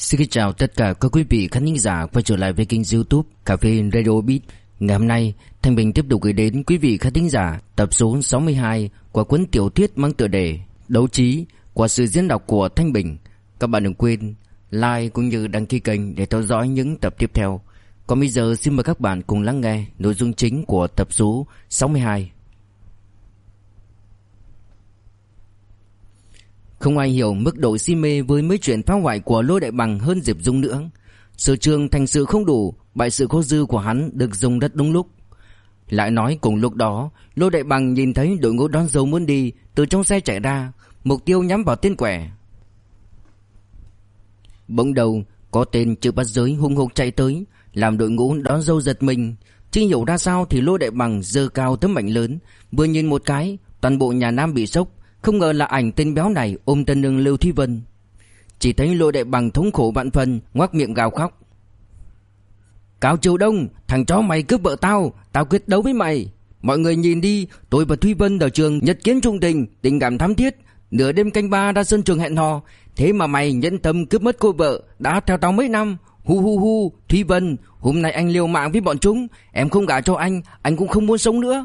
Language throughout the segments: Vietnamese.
Xin kính chào tất cả các quý vị khán thính giả quay trở lại với kênh YouTube Cà phê Radio Beat. Ngày hôm nay, Thanh Bình tiếp tục gửi đến quý vị khán thính giả tập số 62 của cuốn tiểu thuyết mang tựa đề Đấu trí qua sự diễn đọc của Thanh Bình. Các bạn đừng quên like cũng như đăng ký kênh để theo dõi những tập tiếp theo. Còn bây giờ xin mời các bạn cùng lắng nghe nội dung chính của tập số 62. Không ai hiểu mức độ si mê với mấy chuyện phá hoại của Lô Đại Bằng hơn Diệp Dung nữa. Sở trường thành sự không đủ, bại sự có dư của hắn được dùng rất đúng lúc. Lại nói cùng lúc đó, Lô Đại Bằng nhìn thấy đội ngũ đón dâu muốn đi từ trong xe chạy ra, mục tiêu nhắm vào tên quẻ. Bỗng đầu có tên chưa bắt giới hung hục chạy tới, làm đội ngũ đón dâu giật mình. Chưa hiểu ra sao thì Lô Đại Bằng giơ cao tấm ảnh lớn, vừa nhìn một cái, toàn bộ nhà Nam bị sốc. Không ngờ là ảnh tên béo này ôm tân nương Lưu Thúy Vân. Chỉ thấy Lô Đại Bằng thống khổ vạn phần, ngoác miệng gào khóc. Cao Triều Đông, thằng chó mày cướp vợ tao, tao quyết đấu với mày. Mọi người nhìn đi, tôi và Thúy Vân ở trường nhất kiến trung tình, tình cảm thắm thiết. Nửa đêm canh ba ra sân trường hẹn hò. Thế mà mày nhẫn tâm cướp mất cô vợ, đã theo tao mấy năm. Hu, Thúy Vân, hôm nay anh liều mạng với bọn chúng. Em không gả cho anh cũng không muốn sống nữa.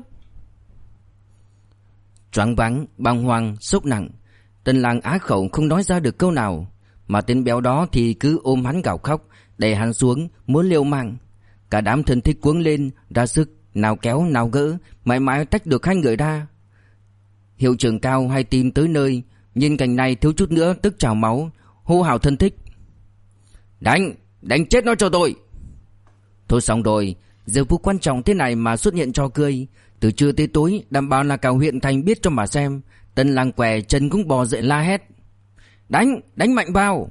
Choáng váng, bàng hoàng, sốc nặng. Tân lang á khẩu không nói ra được câu nào, mà tên béo đó thì cứ ôm hắn gào khóc, đẩy hắn xuống, muốn liều mạng. Cả đám thân thích cuống lên, ra sức, nào kéo nào gỡ, mãi mãi tách được hai người ra. Hiệu trưởng Cao hay tin tới nơi, nhìn cảnh này thiếu chút nữa tức trào máu, hô hào thân thích. Đánh chết nó cho tôi. Thôi xong rồi, giờ phút quan trọng thế này mà xuất hiện trò cười. Từ trưa tới tối đảm bảo là cả huyện thành biết cho mà xem. Tân lang què chân cũng bò dậy la hét. Đánh mạnh vào.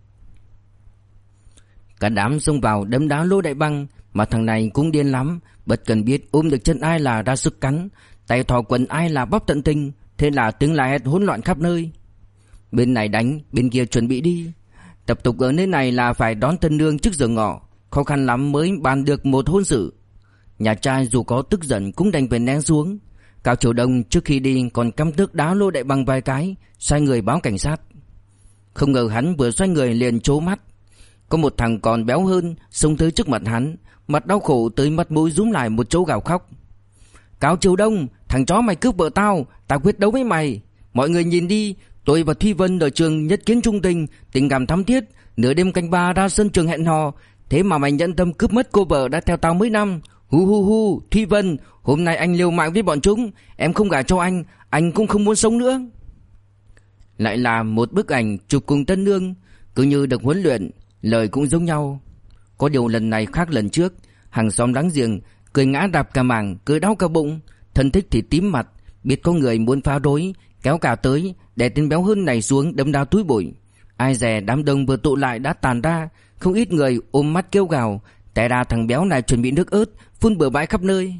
Cả đám xông vào đấm đá Lô Đại Bằng, mà thằng này cũng điên lắm, bất cần biết ôm được chân ai là ra sức cắn, tay thò quần ai là bóp tận tình. Thế là tiếng la hét hỗn loạn khắp nơi. Bên này đánh, bên kia chuẩn bị đi. Tập tục ở nơi này là phải đón tân nương trước giờ ngọ, khó khăn lắm mới bàn được một hôn sự. Nhà trai dù có tức giận cũng đành phải nén xuống. Cao Triều Đông trước khi đi còn căm tức đá Lô Đại Bằng vài cái, sai người báo cảnh sát. Không ngờ hắn vừa xoay người liền trố mắt. Có một thằng còn béo hơn xông tới trước mặt hắn, mặt đau khổ tới mắt mũi rúm lại một chỗ gào khóc. Cao Triều Đông, thằng chó mày cướp vợ tao, tao quyết đấu với mày. Mọi người nhìn đi, tôi và Thúy Vân ở trường nhất kiến trung tình, tình cảm thắm thiết, nửa đêm canh ba ra sân trường hẹn hò. Thế mà mày nhận tâm cướp mất cô vợ đã theo tao mấy năm. Hu, Thúy Vân, hôm nay anh liều mạng với bọn chúng, em không gả cho anh cũng không muốn sống nữa. Lại là một bức ảnh chụp cùng tân nương, cứ như được huấn luyện, lời cũng giống nhau. Có điều lần này khác lần trước, hàng xóm láng giềng cười ngã đạp cả mảng, cười đau cả bụng, thân thích thì tím mặt, biết có người muốn phá rối, kéo cả tới, đè tên béo hơn này xuống đấm đá túi bụi. Ai dè đám đông vừa tụ lại đã tàn ra, không ít người ôm mắt kêu gào. Té ra thằng béo này chuẩn bị nước ớt, phun bừa bãi khắp nơi.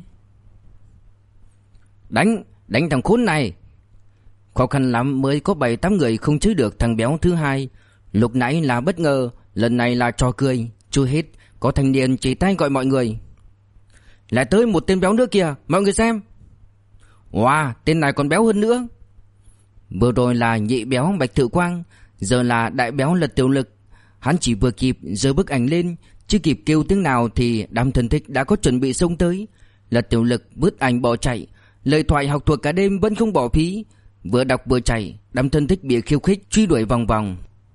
Đánh thằng khốn này. Khó khăn lắm mới có 7-8 người không chế được thằng béo thứ hai. Lúc nãy là bất ngờ, lần này là trò cười. Chưa hết, có thanh niên chỉ tay gọi mọi người. Lại tới một tên béo nữa kìa, mọi người xem. Wow, tên này còn béo hơn nữa. Vừa rồi là nhị béo Bạch Thự Quang, giờ là đại béo Lật Tiểu Lực. Hắn chỉ vừa kịp giơ bức ảnh lên, chưa kịp kêu tiếng nào thì đám thân thích đã có chuẩn bị xông tới. Lật Tiểu Lực vứt ảnh bỏ chạy, lời thoại học thuộc cả đêm vẫn không bỏ phí. Vừa đọc vừa chạy, đám thân thích bị khiêu khích truy đuổi vòng vòng.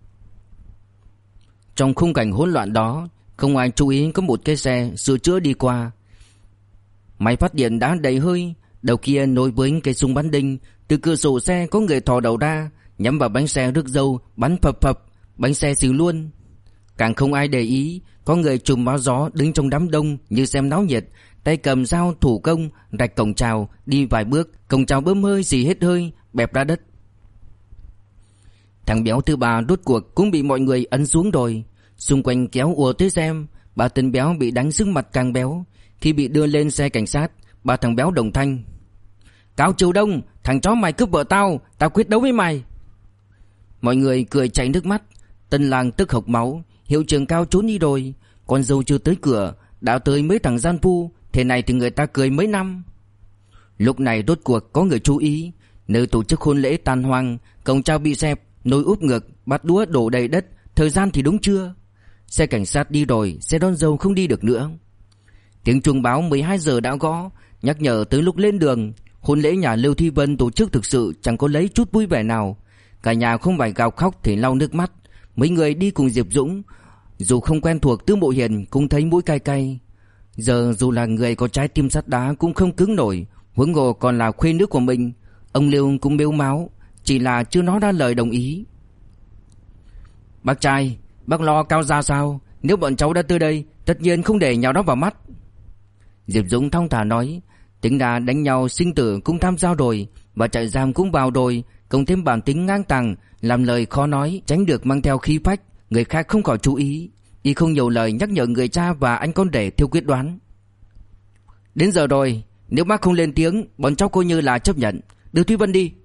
Trong khung cảnh hỗn loạn đó, không ai chú ý có một cái xe sửa chữa đi qua. Máy phát điện đã đầy hơi, đầu kia nối với cây súng bắn đinh. Từ cửa sổ xe có người thò đầu ra, nhắm vào bánh xe rước dâu, bắn phập, bánh xe xỉu luôn. Càng không ai để ý, có người trùm áo gió đứng trong đám đông như xem náo nhiệt, tay cầm dao thủ công rạch cổng chào, đi vài bước, cổng chào bơm hơi xì hết hơi, bẹp ra đất. Thằng béo thứ ba rốt cuộc cũng bị mọi người ấn xuống rồi. Xung quanh kéo ùa tới xem. Ba tên béo bị đánh sưng mặt càng béo. Khi bị đưa lên xe cảnh sát, ba thằng béo đồng thanh. Cao Triều Đông, thằng chó mày cướp vợ tao, tao quyết đấu với mày. Mọi người cười chảy nước mắt. Tân lang tức hộc máu. Hiệu trưởng Cao trốn đi rồi, con dâu chưa tới cửa đã tới mấy thằng gian phu. Thế này thì người ta cười mấy năm. Lúc này rốt cuộc có người chú ý. Nơi tổ chức hôn lễ tan hoang, cổng chào bị xẹp, nồi úp ngược, bát đũa đổ đầy đất, Thời gian thì đúng chưa? Xe cảnh sát đi rồi, xe đón dâu không đi được nữa. Tiếng chuông báo 12 giờ đã gõ, nhắc nhở tới lúc lên đường. Hôn lễ nhà Lưu Thi Vân tổ chức thực sự chẳng có lấy chút vui vẻ nào. Cả nhà không phải gào khóc thì lau nước mắt. Mấy người đi cùng Diệp Dũng, dù không quen thuộc Tư Mộ Hiền cũng thấy mũi cay cay. Giờ dù là người có trái tim sắt đá cũng không cứng nổi, huống hồ còn là khuê nữ của mình. Ông Lưu cũng mếu máo, chỉ là chưa nói ra lời đồng ý. Bác trai, bác lo Cao ra sao? Nếu bọn cháu đã tới đây, tất nhiên không để nhào đó vào mắt. Diệp Dũng thong thả nói, tính ra đánh nhau sinh tử cũng tham gia rồi, và trại giam cũng vào rồi, cộng thêm bản tính ngang tàng, làm lời khó nói, tránh được mang theo khí phách, người khác không khỏi chú ý. Y không nhiều lời nhắc nhở người cha và anh con rể theo quyết đoán. Đến giờ rồi, nếu bác không lên tiếng, bọn cháu coi như là chấp nhận. Đưa Thúy Vân đi.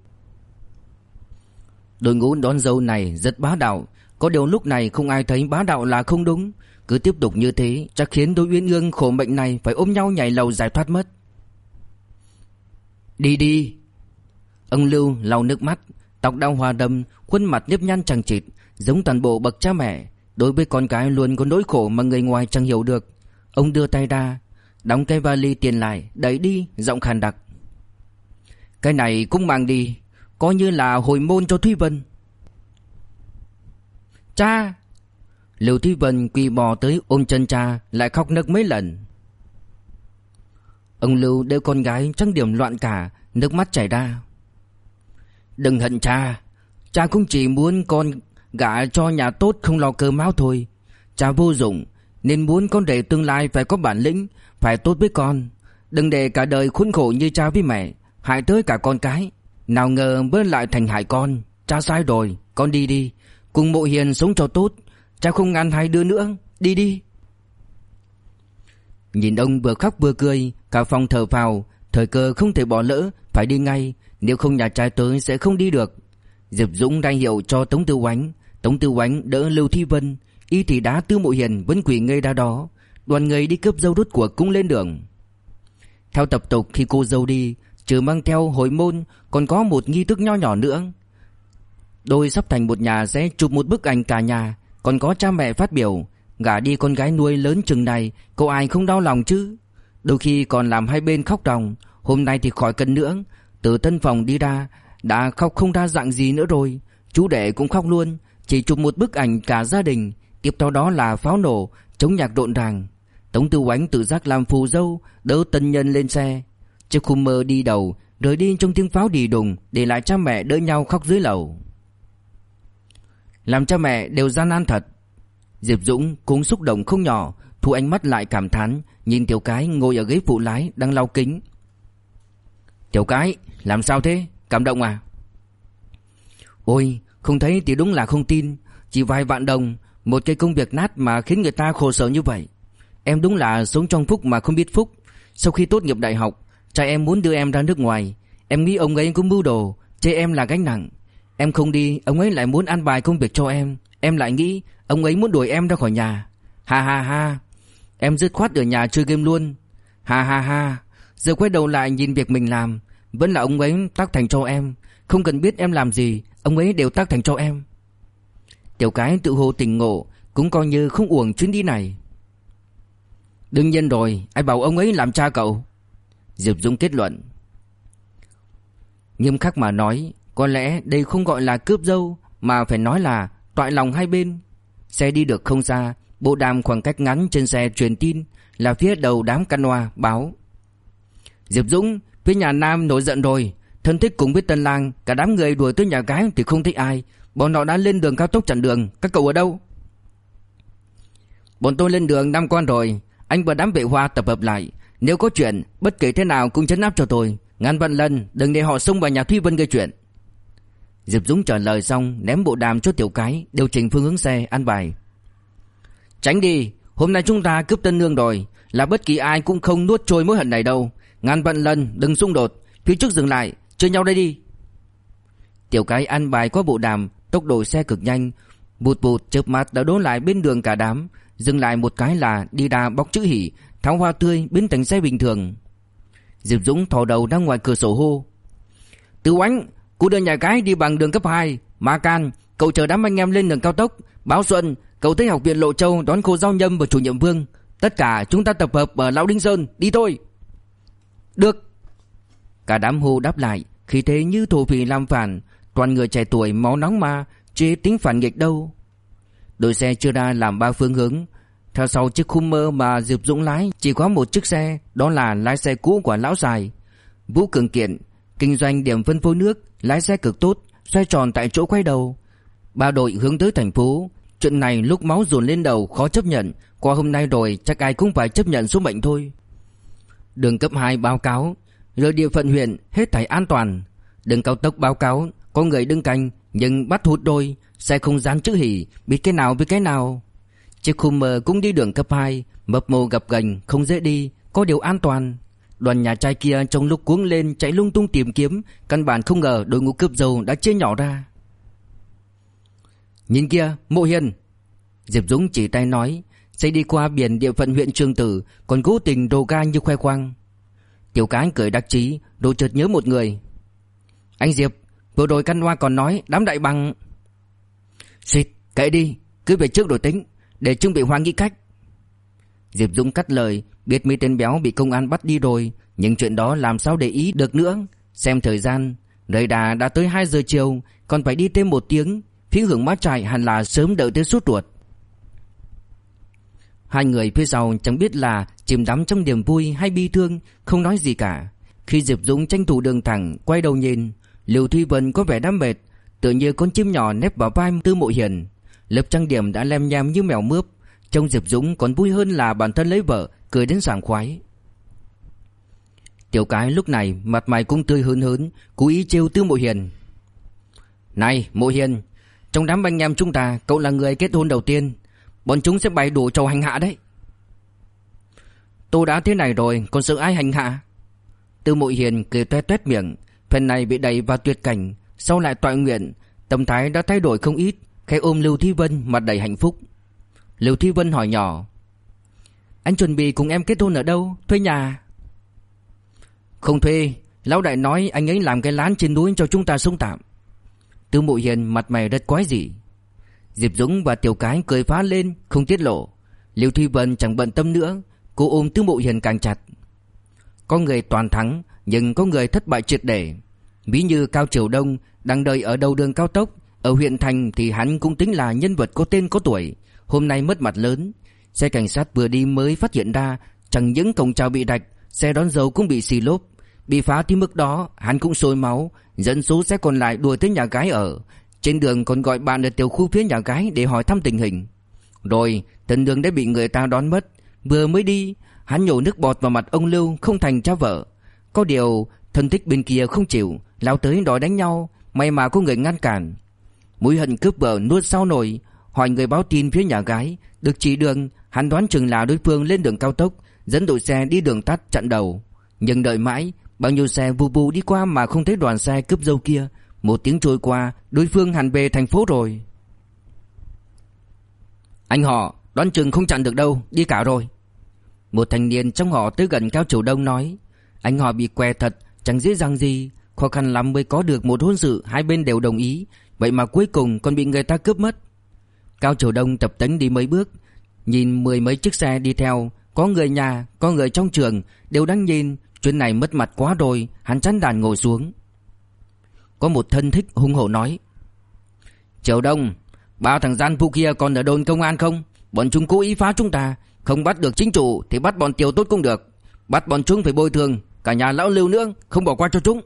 Đội ngũ đón dâu này rất bá đạo, có điều lúc này không ai thấy bá đạo là không đúng. Cứ tiếp tục như thế chắc khiến đôi uyên ương khổ mệnh này phải ôm nhau nhảy lầu giải thoát mất. Đi đi. Ông Lưu lau nước mắt, tóc đau hoa đâm, khuôn mặt nếp nhăn chằng chịt, giống toàn bộ bậc cha mẹ. Đối với con cái luôn có nỗi khổ mà người ngoài chẳng hiểu được. Ông đưa tay ra, đóng cái vali tiền lại, đẩy đi, giọng khàn đặc. Cái này cũng mang đi, coi như là hồi môn cho Thúy Vân. Cha! Lưu Thúy Vân quỳ bò tới ôm chân cha, lại khóc nức mấy lần. Ông Lưu đeo con gái trang điểm loạn cả, nước mắt chảy ra. Đừng hận cha, cha cũng chỉ muốn con gả cho nhà tốt không lo cơm áo thôi. Cha vô dụng, nên muốn con rể tương lai phải có bản lĩnh, phải tốt với con. Đừng để cả đời khốn khổ như cha với mẹ, hại tới cả con cái. Nào ngờ mới lại thành hại con. Cha sai rồi, con đi đi, cùng Mộ Hiền sống cho tốt. Cha không ngăn hai đứa nữa, đi đi. Nhìn ông vừa khóc vừa cười, cả phòng thở phào. Thời cơ không thể bỏ lỡ, phải đi ngay, nếu không nhà trai tới sẽ không đi được. Diệp Dũng ra hiệu cho Tống Tư Oánh. Tống Tư Oánh đỡ Lưu Thi Vân, y thì đá Tư Mộ Hiền vẫn quỳ ngây ra đó. Đoàn người đi cướp dâu rốt cuộc cũng lên đường. Theo tập tục khi cô dâu đi, trừ mang theo hồi môn, còn có một nghi thức nho nhỏ nữa. Đôi sắp thành một nhà sẽ chụp một bức ảnh cả nhà, còn có cha mẹ phát biểu. Gả đi con gái nuôi lớn chừng này, cậu ai không đau lòng chứ? Đôi khi còn làm hai bên khóc ròng. Hôm nay thì khỏi cần nữa. Từ tân phòng đi ra, đã khóc không ra dạng gì nữa rồi. Chú rể cũng khóc luôn, chỉ chụp một bức ảnh cả gia đình. Tiếp theo đó là pháo nổ, chống nhạc rộn ràng. Tống Tư Oánh tự giác làm phù dâu, đỡ tân nhân lên xe. Chiếc khung mơ đi đầu, rời đi trong tiếng pháo đì đùng, để lại cha mẹ đỡ nhau khóc dưới lầu. Làm cha mẹ đều gian nan thật. Diệp Dũng cũng xúc động không nhỏ, thu ánh mắt lại cảm thán, nhìn Tiểu Cái ngồi ở ghế phụ lái đang lau kính. Tiểu Cái, làm sao thế? Cảm động à? Ôi, không thấy thì đúng là không tin. Chỉ vài vạn đồng, một cái công việc nát mà khiến người ta khổ sở như vậy. Em đúng là sống trong phúc mà không biết phúc. Sau khi tốt nghiệp đại học, cha em muốn đưa em ra nước ngoài. Em nghĩ ông ấy cũng mưu đồ, chê em là gánh nặng. Em không đi, ông ấy lại muốn an bài công việc cho em. Em lại nghĩ ông ấy muốn đuổi em ra khỏi nhà. Ha ha ha. Em dứt khoát ở nhà chơi game luôn. Ha ha ha. Giờ quay đầu lại nhìn việc mình làm, vẫn là ông ấy tác thành cho em. Không cần biết em làm gì, ông ấy đều tác thành cho em. Tiểu Cái tự hồ tỉnh ngộ, cũng coi như không uổng chuyến đi này. Đương nhiên rồi, ai bảo ông ấy làm cha cậu? Diệp Dũng kết luận. Nghiêm khắc mà nói, có lẽ đây không gọi là cướp dâu, mà phải nói là toại lòng hai bên. Xe đi được không xa, bộ đàm khoảng cách ngắn trên xe truyền tin là phía đầu đám canoa báo: Diệp Dũng, phía nhà Nam nổi giận rồi, thân thích cùng với tân lang, cả đám người đuổi tới nhà gái thì không thích ai. Bọn họ đã lên đường cao tốc chặn đường, các cậu ở đâu? Bọn tôi lên đường 5 con rồi, anh và đám vệ hoa tập hợp lại. Nếu có chuyện, bất kể thế nào cũng trấn áp cho tôi. Ngàn vạn lần đừng để họ xông vào nhà Thúy Vân gây chuyện. Diệp Dũng trả lời xong, ném bộ đàm cho Tiểu Cái, điều chỉnh phương hướng xe, ăn bài. Tránh đi, hôm nay chúng ta cướp tân nương rồi, là bất kỳ ai cũng không nuốt trôi mối hận này đâu. Ngàn vạn lần đừng xung đột, phía trước dừng lại, chơi nhau đây đi. Tiểu Cái ăn bài qua bộ đàm, tốc độ xe cực nhanh, bụt bụt chớp mắt đã đổ lại bên đường cả đám. Dừng lại một cái là đi ra bóc chữ hỉ, tháo hoa tươi biến thành xe bình thường. Diệp Dũng thò đầu ra ngoài cửa sổ hô: Tư Oánh, cô đưa nhà gái đi bằng đường cấp 2. Ma Can, cậu chờ đám anh em lên đường cao tốc, Báo Xuân, cậu tới học viện Lộ Châu đón cô Giao Nhâm và chủ nhiệm Vương. Tất cả chúng ta tập hợp ở Lão Đinh Sơn, đi thôi. Được. Cả đám hô đáp lại, khí thế như thổ phỉ làm phản, toàn người trẻ tuổi máu nóng mà, chế tính phản nghịch đâu. Đội xe chia ra làm 3 phương hướng. Theo sau chiếc Hummer mà Diệp Dũng lái chỉ có một chiếc xe, đó là lái xe cũ của lão Sài. Vũ Cường Kiện, kinh doanh điểm phân phối nước, lái xe cực tốt, xoay tròn tại chỗ quay đầu. 3 đội hướng tới thành phố. Chuyện này lúc máu dồn lên đầu khó chấp nhận, qua hôm nay rồi chắc ai cũng phải chấp nhận số mệnh thôi. Đường cấp 2 báo cáo, rời địa phận huyện hết thảy an toàn. Đường cao tốc báo cáo, có người đứng canh nhưng bắt hụt đôi, xe không dán chữ hỉ, biết cái nào với cái nào. Chiếc Hummer cũng đi đường cấp 2, mập mồ gập ghềnh, không dễ đi, có điều an toàn. Đoàn nhà trai kia trong lúc cuống lên chạy lung tung tìm kiếm, căn bản không ngờ đội ngũ cướp dầu đã chia nhỏ ra. Nhìn kia, Mộ Hiền. Diệp Dũng chỉ tay nói, sẽ đi qua biển địa phận huyện Trường Tử, còn cố tình rồ ga như khoe khoang. Tiểu Cái cười đắc chí, đột chợt nhớ một người. Anh Diệp, vừa rồi Căn Hoa còn nói đám đại bằng. Xịt, kệ đi, cứ về trước rồi tính, để Trương Bị Hoa nghĩ cách. Diệp Dũng cắt lời, biết mấy tên béo bị công an bắt đi rồi, nhưng chuyện đó làm sao để ý được nữa. Xem thời gian, radar đã tới 2 giờ chiều, còn phải đi thêm 1 tiếng. Phía hướng Mã Trại hẳn là sớm đợi tới sốt ruột. Hai người phía sau chẳng biết là chìm đắm trong niềm vui hay bi thương, không nói gì cả. Khi Diệp Dũng tranh thủ đường thẳng quay đầu nhìn, Lưu Thúy Vân có vẻ đam mệt, tựa như con chim nhỏ nép vào vai Tư Mộ Hiền. Lớp trang điểm đã lem nhem như mèo mướp, trông Diệp Dũng còn vui hơn là bản thân lấy vợ, cười đến sảng khoái. Tiểu Cái lúc này mặt mày cũng tươi hớn hớn, cố ý trêu Tư Mộ Hiền. Này Mộ Hiền, trong đám anh em chúng ta, cậu là người kết hôn đầu tiên, bọn chúng sẽ bày đủ trò hành hạ đấy. Tôi đã thế này rồi, còn sợ ai hành hạ? Tư Mộ Hiền cười toét toét miệng, phần này bị đẩy vào tuyệt cảnh, sau lại tọa nguyện, tâm thái đã thay đổi không ít, khẽ ôm Lưu Thúy Vân mặt đầy hạnh phúc. Lưu Thúy Vân hỏi nhỏ, anh chuẩn bị cùng em kết hôn ở đâu, thuê nhà? Không thuê, lão đại nói anh ấy làm cái lán trên núi cho chúng ta sống tạm. Tư Mộ Hiền mặt mày rất quái dị. Diệp Dũng và Tiểu Cái cười phá lên, không tiết lộ. Lưu Thúy Vân chẳng bận tâm nữa, cô ôm Tư Mộ Hiền càng chặt. Có người toàn thắng, nhưng có người thất bại triệt để. Ví như Cao Triều Đông đang đợi ở đầu đường cao tốc, ở huyện thành thì hắn cũng tính là nhân vật có tên có tuổi, hôm nay mất mặt lớn. Xe cảnh sát vừa đi mới phát hiện ra, chẳng những cổng chào bị đạch, xe đón dâu cũng bị xì lốp. Bị phá tới mức đó, hắn cũng sôi máu, dẫn số xe còn lại đuổi tới nhà gái ở. Trên đường còn gọi bạn ở tiểu khu phía nhà gái để hỏi thăm tình hình. Rồi Tần Đường đã bị người ta đón mất. Vừa mới đi, hắn nhổ nước bọt vào mặt ông Lưu không thành cha vợ. Có điều thân thích bên kia không chịu, lao tới đòi đánh nhau, may mà có người ngăn cản. Mối hận cướp vợ nuốt sao nổi. Hỏi người báo tin phía nhà gái, được chỉ đường, hắn đoán chừng là đối phương lên đường cao tốc, dẫn đội xe đi đường tắt chặn đầu. Nhưng đợi mãi, bao nhiêu xe vù vù đi qua mà không thấy đoàn xe cướp dâu kia. 1 tiếng trôi qua, đối phương hẳn về thành phố rồi. Anh họ, đoán chừng không chặn được đâu, đi cả rồi. Một thanh niên trong họ tới gần Cao Triều Đông nói, anh họ bị què thật, chẳng dễ dàng gì, khó khăn lắm mới có được một hôn sự hai bên đều đồng ý, vậy mà cuối cùng còn bị người ta cướp mất. Cao Triều Đông tập tễnh đi mấy bước, nhìn 10 mấy chiếc xe đi theo, có người nhà, có người trong trường, đều đang nhìn. Chuyện này mất mặt quá rồi, hắn chán đàn ngồi xuống. Có một thân thích hung hổ nói, Triều Đông, 3 thằng gian phu kia còn ở đồn công an không? Bọn chúng cố ý phá chúng ta, không bắt được chính chủ thì bắt bọn Tiều Tốt cũng được, bắt bọn chúng phải bồi thường, cả nhà lão Lưu nữa, không bỏ qua cho chúng.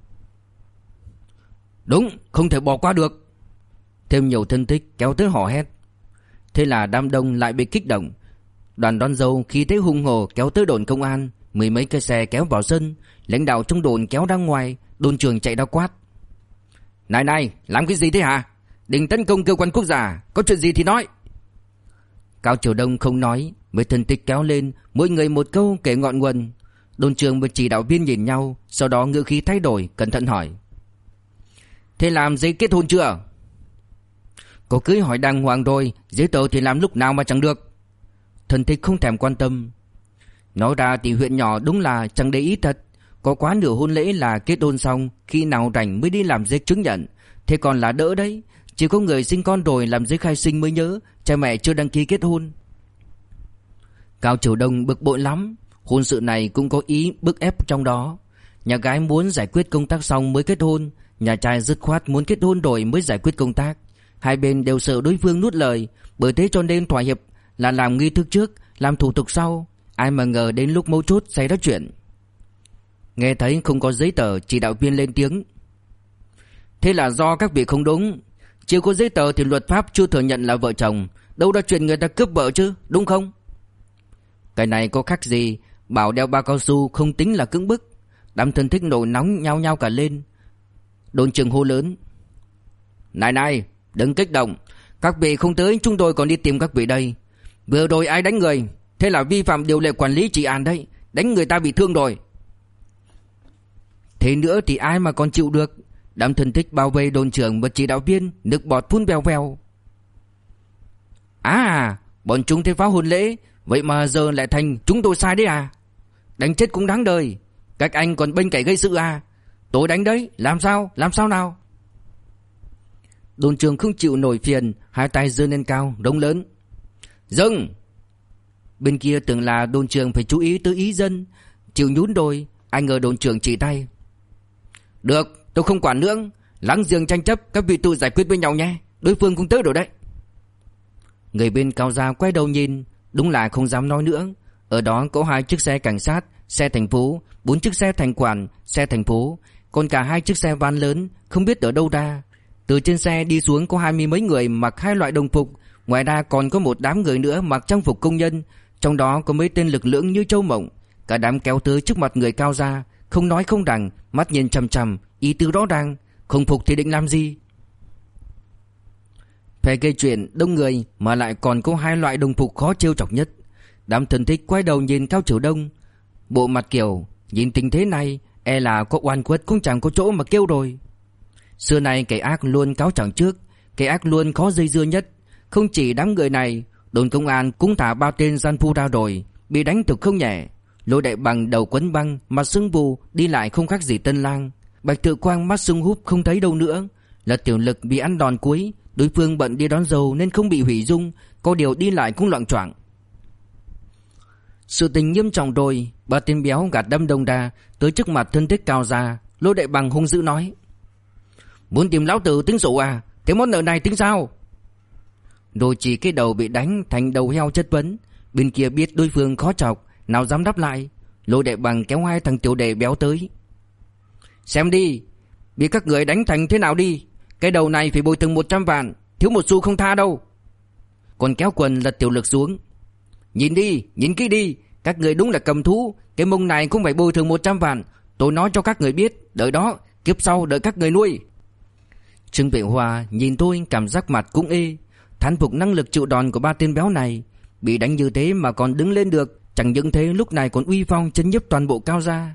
Đúng, không thể bỏ qua được. Thêm nhiều thân thích kéo tới hò hét. Thế là đám đông lại bị kích động. Đoàn đón dâu khi thấy hung hổ kéo tới đồn công an, 10 mấy cái xe kéo vào sân, lãnh đạo trong đồn kéo ra ngoài, đồn trưởng chạy ra quát. Này này, làm cái gì thế hả? Định tấn công cơ quan quốc gia, có chuyện gì thì nói. Cao Triều Đông không nói, mấy thân tích kéo lên, mỗi người một câu kể ngọn nguồn. Đồn trưởng và chỉ đạo viên nhìn nhau, sau đó ngữ khí thay đổi, cẩn thận hỏi. Thế làm giấy kết hôn chưa? Có cưới hỏi đàng hoàng rồi, giấy tờ thì làm lúc nào mà chẳng được. Thân thích không thèm quan tâm. Nói ra thì huyện nhỏ đúng là chẳng để ý thật. Có quá nửa hôn lễ là kết hôn xong, khi nào rảnh mới đi làm giấy chứng nhận. Thế còn là đỡ đấy. Chỉ có người sinh con rồi làm giấy khai sinh mới nhớ cha mẹ chưa đăng ký kết hôn. Cao Triều Đông bực bội lắm. Hôn sự này cũng có ý bức ép trong đó. Nhà gái muốn giải quyết công tác xong mới kết hôn, nhà trai dứt khoát muốn kết hôn rồi mới giải quyết công tác. Hai bên đều sợ đối phương nuốt lời, bởi thế cho nên thỏa hiệp là làm nghi thức trước, làm thủ tục sau. Ai mà ngờ đến lúc mấu chốt xảy ra chuyện. Nghe thấy không có giấy tờ, chỉ đạo viên lên tiếng: Thế là do các vị không đúng. Chưa có giấy tờ thì luật pháp chưa thừa nhận là vợ chồng. Đâu ra chuyện người ta cướp vợ chứ, đúng không? Cái này có khác gì bảo đeo bao cao su không tính là cưỡng bức. Đám thân thích nổi nóng nhao nhao cả lên. Đồn trưởng hô lớn: Này này, đừng kích động. Các vị không tới chúng tôi còn đi tìm các vị đây. Vừa rồi ai đánh người? Thế là vi phạm điều lệ quản lý trị an đấy. Đánh người ta bị thương rồi. Thế nữa thì ai mà còn chịu được. Đám thân thích bao vây đồn trưởng và chỉ đạo viên, nước bọt phun vèo vèo. À, bọn chúng thấy phá hôn lễ, vậy mà giờ lại thành chúng tôi sai đấy à? Đánh chết cũng đáng đời. Các anh còn bênh kẻ gây sự à? Tôi đánh đấy, làm sao nào? Đồn trưởng không chịu nổi phiền, hai tay giơ lên cao, rống lớn: Dừng! Bên kia tưởng là đồn trưởng phải chú ý tới ý dân, chịu nhún đôi, ai ngờ đồn trưởng chỉ tay: Được, tôi không quản nữa. Láng giềng tranh chấp, các vị tự giải quyết với nhau nhé. Đối phương cũng tới rồi đấy. Người bên Cao Gia quay đầu nhìn, đúng là không dám nói nữa. Ở đó có 2 chiếc xe cảnh sát, xe thành phố, 4 chiếc xe thành quản, xe thành phố, còn cả 2 chiếc xe van lớn, không biết ở đâu ra. Từ trên xe đi xuống có 20 mấy người mặc 2 loại đồng phục, ngoài ra còn có một đám người nữa mặc trang phục công nhân, trong đó có mấy tên lực lưỡng như trâu mộng. Cả đám kéo tới trước mặt người Cao Gia, không nói không rằng, mắt nhìn chằm chằm, ý tứ rõ ràng, không phục thì định làm gì. Phải gây chuyện đông người mà lại còn có 2 loại đồng phục khó trêu chọc nhất. Đám thân thích quay đầu nhìn Cao Triều Đông, bộ mặt kiểu nhìn tình thế này e là có oan khuất cũng chẳng có chỗ mà kêu rồi. Xưa nay kẻ ác luôn cáo trạng trước, kẻ ác luôn khó dây dưa nhất. Không chỉ đám người này, đồn công an cũng thả 3 tên gian phu ra rồi, bị đánh thực không nhẹ. Lôi Đại Bằng đầu quấn băng, mặt sưng vù, đi lại không khác gì Tân Lang. Bạch Tự Quang mắt sưng húp không thấy đâu nữa. Lật Tiểu Lực bị ăn đòn cuối, đối phương bận đi đón dâu nên không bị hủy dung, có điều đi lại cũng loạng choạng. Sự tình nghiêm trọng rồi. 3 tên béo gạt đâm đông đa tới trước mặt thân thích Cao Gia. Lôi Đại Bằng hung dữ nói: Muốn tìm lão tử tính sổ à? Thế món nợ này tính sao? Rồi chỉ cái đầu bị đánh thành đầu heo chất vấn. Bên kia biết đối phương khó chọc, nào dám đáp lại. Lôi Đại Bằng kéo 2 thằng tiểu đệ béo tới: Xem đi, biết các người đánh thành thế nào đi. Cái đầu này phải bồi thường 100 vạn, thiếu một xu không tha đâu. Còn kéo quần Lật Tiểu Lực xuống: Nhìn đi, nhìn kỹ đi, các người đúng là cầm thú. Cái mông này cũng phải bồi thường 100 vạn. Tôi nói cho các người biết, đợi đó, kiếp sau đợi các người nuôi. Trương Vệ Hòa nhìn tôi cảm giác mặt cũng ê, thán phục năng lực chịu đòn của 3 tên béo này. Bị đánh như thế mà còn đứng lên được, chẳng những thế lúc này còn uy phong chấn nhiếp toàn bộ Cao Gia.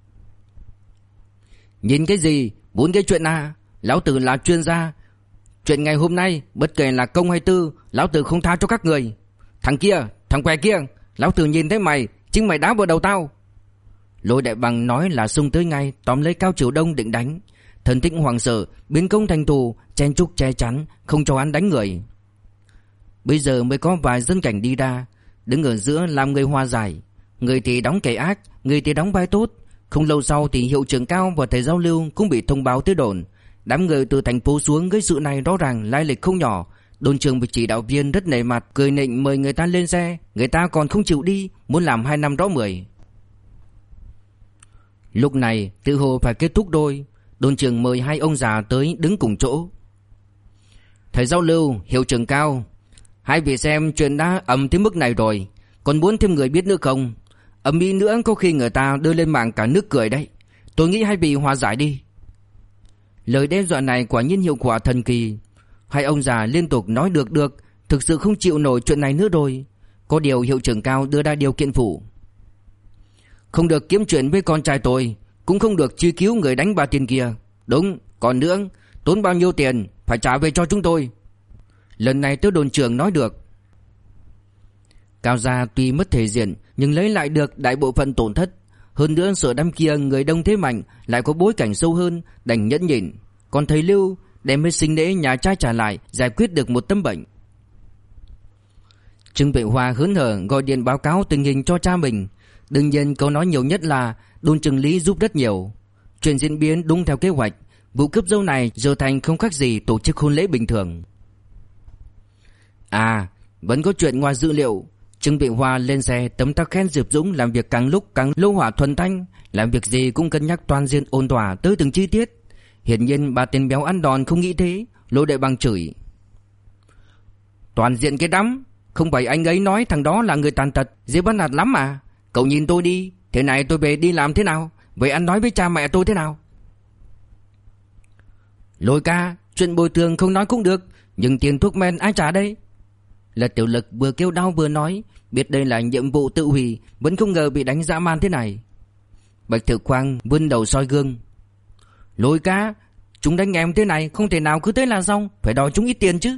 Nhìn cái gì, muốn cái chuyện à? Lão tử là chuyên gia. Chuyện ngày hôm nay, bất kể là công hay tư, lão tử không tha cho các người. Thằng kia, thằng què kia, lão tử nhìn thấy mày, chính mày đá vào đầu tao. Lôi Đại Bằng nói là xung tới ngay, tóm lấy Cao Triều Đông định đánh. Thần Tĩnh hoảng sợ, biến công thành thù, chen chúc che chắn, không cho hắn đánh người. Bây giờ mới có vài dân cảnh đi ra, đứng ở giữa làm người hòa giải. Người thì đóng kẻ ác, người thì đóng vai tốt. Không lâu sau thì hiệu trưởng Cao và thầy Giao Lưu cũng bị thông báo tới đồn. Đám người từ thành phố xuống gây sự này rõ ràng lai lịch không nhỏ. Đồn trưởng và chỉ đạo viên rất nể mặt, cười nịnh mời người ta lên xe. Người ta còn không chịu đi, muốn làm 2 năm rõ 10. Lúc này tự hồ phải kết thúc đôi. Đồn trưởng mời 2 ông già tới đứng cùng chỗ. Thầy Giao Lưu, hiệu trưởng Cao, hai vị xem chuyện đã ầm tới mức này rồi, còn muốn thêm người biết nữa không? Ầm ĩ nữa có khi người ta đưa lên mạng cả nước cười đấy. Tôi nghĩ hai vị hòa giải đi. Lời đe dọa này quả nhiên hiệu quả thần kỳ. 2 ông già liên tục nói được, thực sự không chịu nổi chuyện này nữa rồi. Có điều hiệu trưởng Cao đưa ra điều kiện phụ: không được kiếm chuyện với con trai tôi, cũng không được truy cứu người đánh bà tiền kia. Đúng, còn nữa, tốn bao nhiêu tiền phải trả về cho chúng tôi. Lần này tới đồn trưởng nói được. Cao Gia tuy mất thể diện nhưng lấy lại được đại bộ phận tổn thất. Hơn nữa sợ đám kia người đông thế mạnh, lại có bối cảnh sâu hơn, đành nhẫn nhịn. Còn thầy Lưu, đem hết sinh lễ nhà trai trả lại, giải quyết được một tấm bệnh. Trương Vệ Hoa hớn hở gọi điện báo cáo tình hình cho cha mình. Đương nhiên câu nói nhiều nhất là đôn Trừng Lý giúp rất nhiều. Chuyện diễn biến đúng theo kế hoạch. Vụ cướp dâu này giờ thành không khác gì tổ chức hôn lễ bình thường. À, vẫn có chuyện ngoài dữ liệu. Trương Vệ Hoa lên xe tấm tắc khen Diệp Dũng làm việc càng lúc càng lô hỏa thuần thanh, làm việc gì cũng cân nhắc toàn diện ôn tỏa tới từng chi tiết. Hiển nhiên bà tên béo ăn đòn không nghĩ thế. Lô Đại Bằng chửi: toàn diện cái đắm, không phải anh ấy nói thằng đó là người tàn tật, dễ bắt nạt lắm mà. Cậu nhìn tôi đi, thế này tôi về đi làm thế nào? Vậy anh nói với cha mẹ tôi thế nào? Lôi ca, chuyện bồi thường không nói cũng được, nhưng tiền thuốc men ai trả đây? Lật Tiểu Lực vừa kêu đau vừa nói, biết đây là nhiệm vụ tự hủy, vẫn không ngờ bị đánh dã man thế này. Bạch Thực Quang vươn đầu soi gương: Lôi ca, chúng đánh em thế này không thể nào cứ thế là xong, phải đòi chúng ít tiền chứ.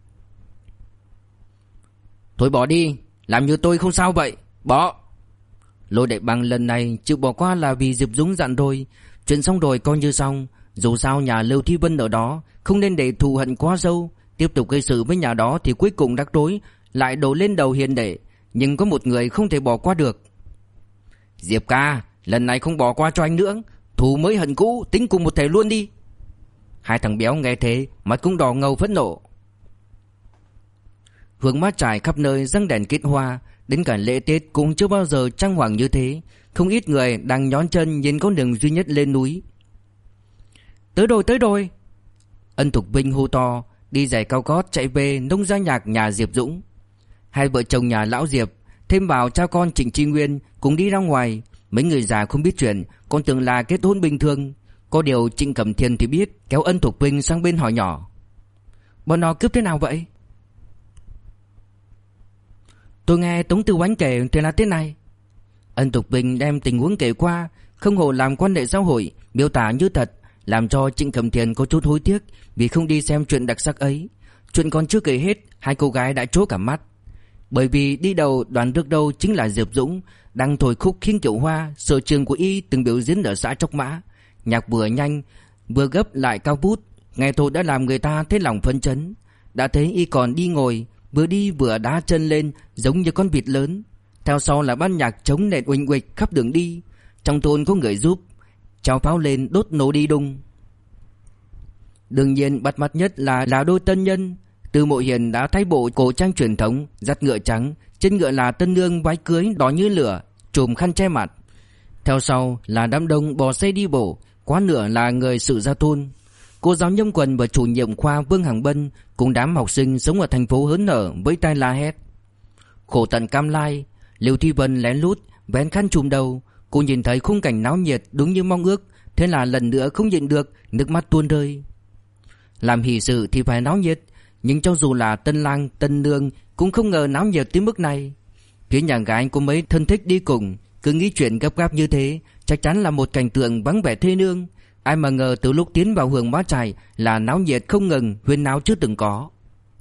Thôi bỏ đi, làm như tôi không sao vậy, bỏ. Lôi Đại Bằng lần này chịu bỏ qua là vì Diệp Dũng dặn rồi. Chuyện xong rồi coi như xong. Dù sao nhà Lưu Thi Vân ở đó, không nên để thù hận quá sâu. Tiếp tục gây sự với nhà đó thì cuối cùng rắc rối lại đổ lên đầu Hiền Đệ. Nhưng có một người không thể bỏ qua được. Diệp ca, lần này không bỏ qua cho anh nữa. Thù mới hận cũ, tính cùng một thể luôn đi. Hai thằng béo nghe thế, mặt cũng đỏ ngầu phẫn nộ. Hương mát trải khắp nơi, răng đèn kết hoa. Đến cả lễ Tết cũng chưa bao giờ trang hoàng như thế. Không ít người đang nhón chân nhìn con đường duy nhất lên núi. Tới rồi, tới rồi. Ân Thục Vinh hô to, đi giày cao gót chạy về nông gia nhạc nhà Diệp Dũng. Hai vợ chồng nhà lão Diệp, thêm vào cha con Trịnh Tri Nguyên cùng đi ra ngoài. Mấy người già không biết chuyện, còn tưởng là kết hôn bình thường. Có điều Trịnh Cẩm Thiên thì biết, kéo Ân Thục Vinh sang bên hỏi nhỏ: bọn nó cướp thế nào vậy? Tôi nghe Tống Tư Oánh kể thì là thế này. Ân Thục Vinh đem tình huống kể qua, không hổ làm quan hệ xã hội, miêu tả như thật, làm cho Trịnh Cẩm Thiên có chút hối tiếc vì không đi xem chuyện đặc sắc ấy. Chuyện còn chưa kể hết, hai cô gái đã trố cả mắt. Bởi vì đi đầu đoàn rước đầu chính là Diệp Dũng, đang thổi khúc Khiêng Kiệu Hoa, sở trường của y từng biểu diễn ở xã Chốc Mã. Nhạc vừa nhanh, vừa gấp lại cao vút, nghe thôi đã làm người ta thấy lòng phấn chấn. Đã thấy y còn đi ngồi, vừa đi vừa đá chân lên giống như con vịt lớn. Theo sau là ban nhạc trống nện uỳnh uịch khắp đường đi. Trong thôn có người giúp, chào pháo lên đốt nổ đi đùng. Đương nhiên bắt mắt nhất là đôi tân nhân. Từ Mộ Hiền đã thay bộ cổ trang truyền thống, dắt ngựa trắng, trên ngựa là tân nương váy cưới đỏ như lửa, trùm khăn che mặt. Theo sau là đám đông bò xe đi bộ, quá nửa là người sự gia thôn. Cô giáo Nhâm Quần và chủ nhiệm khoa Vương Hằng Bân cùng đám học sinh sống ở thành phố hớn nở với tai la hét. Khổ tận Cam Lai, Lưu Thi Vân lén lút vén khăn trùm đầu. Cô nhìn thấy khung cảnh náo nhiệt đúng như mong ước, thế là lần nữa không nhịn được, nước mắt tuôn rơi. Làm hỷ sự thì phải náo nhiệt, nhưng cho dù là tân lang tân nương cũng không ngờ náo nhiệt tới mức này. Phía nhà gái có mấy thân thích đi cùng, cứ nghĩ chuyện gấp gáp như thế chắc chắn là một cảnh tượng vắng vẻ thê nương. Ai mà ngờ từ lúc tiến vào Hương Mã Trải là náo nhiệt không ngừng, huyên náo chưa từng có.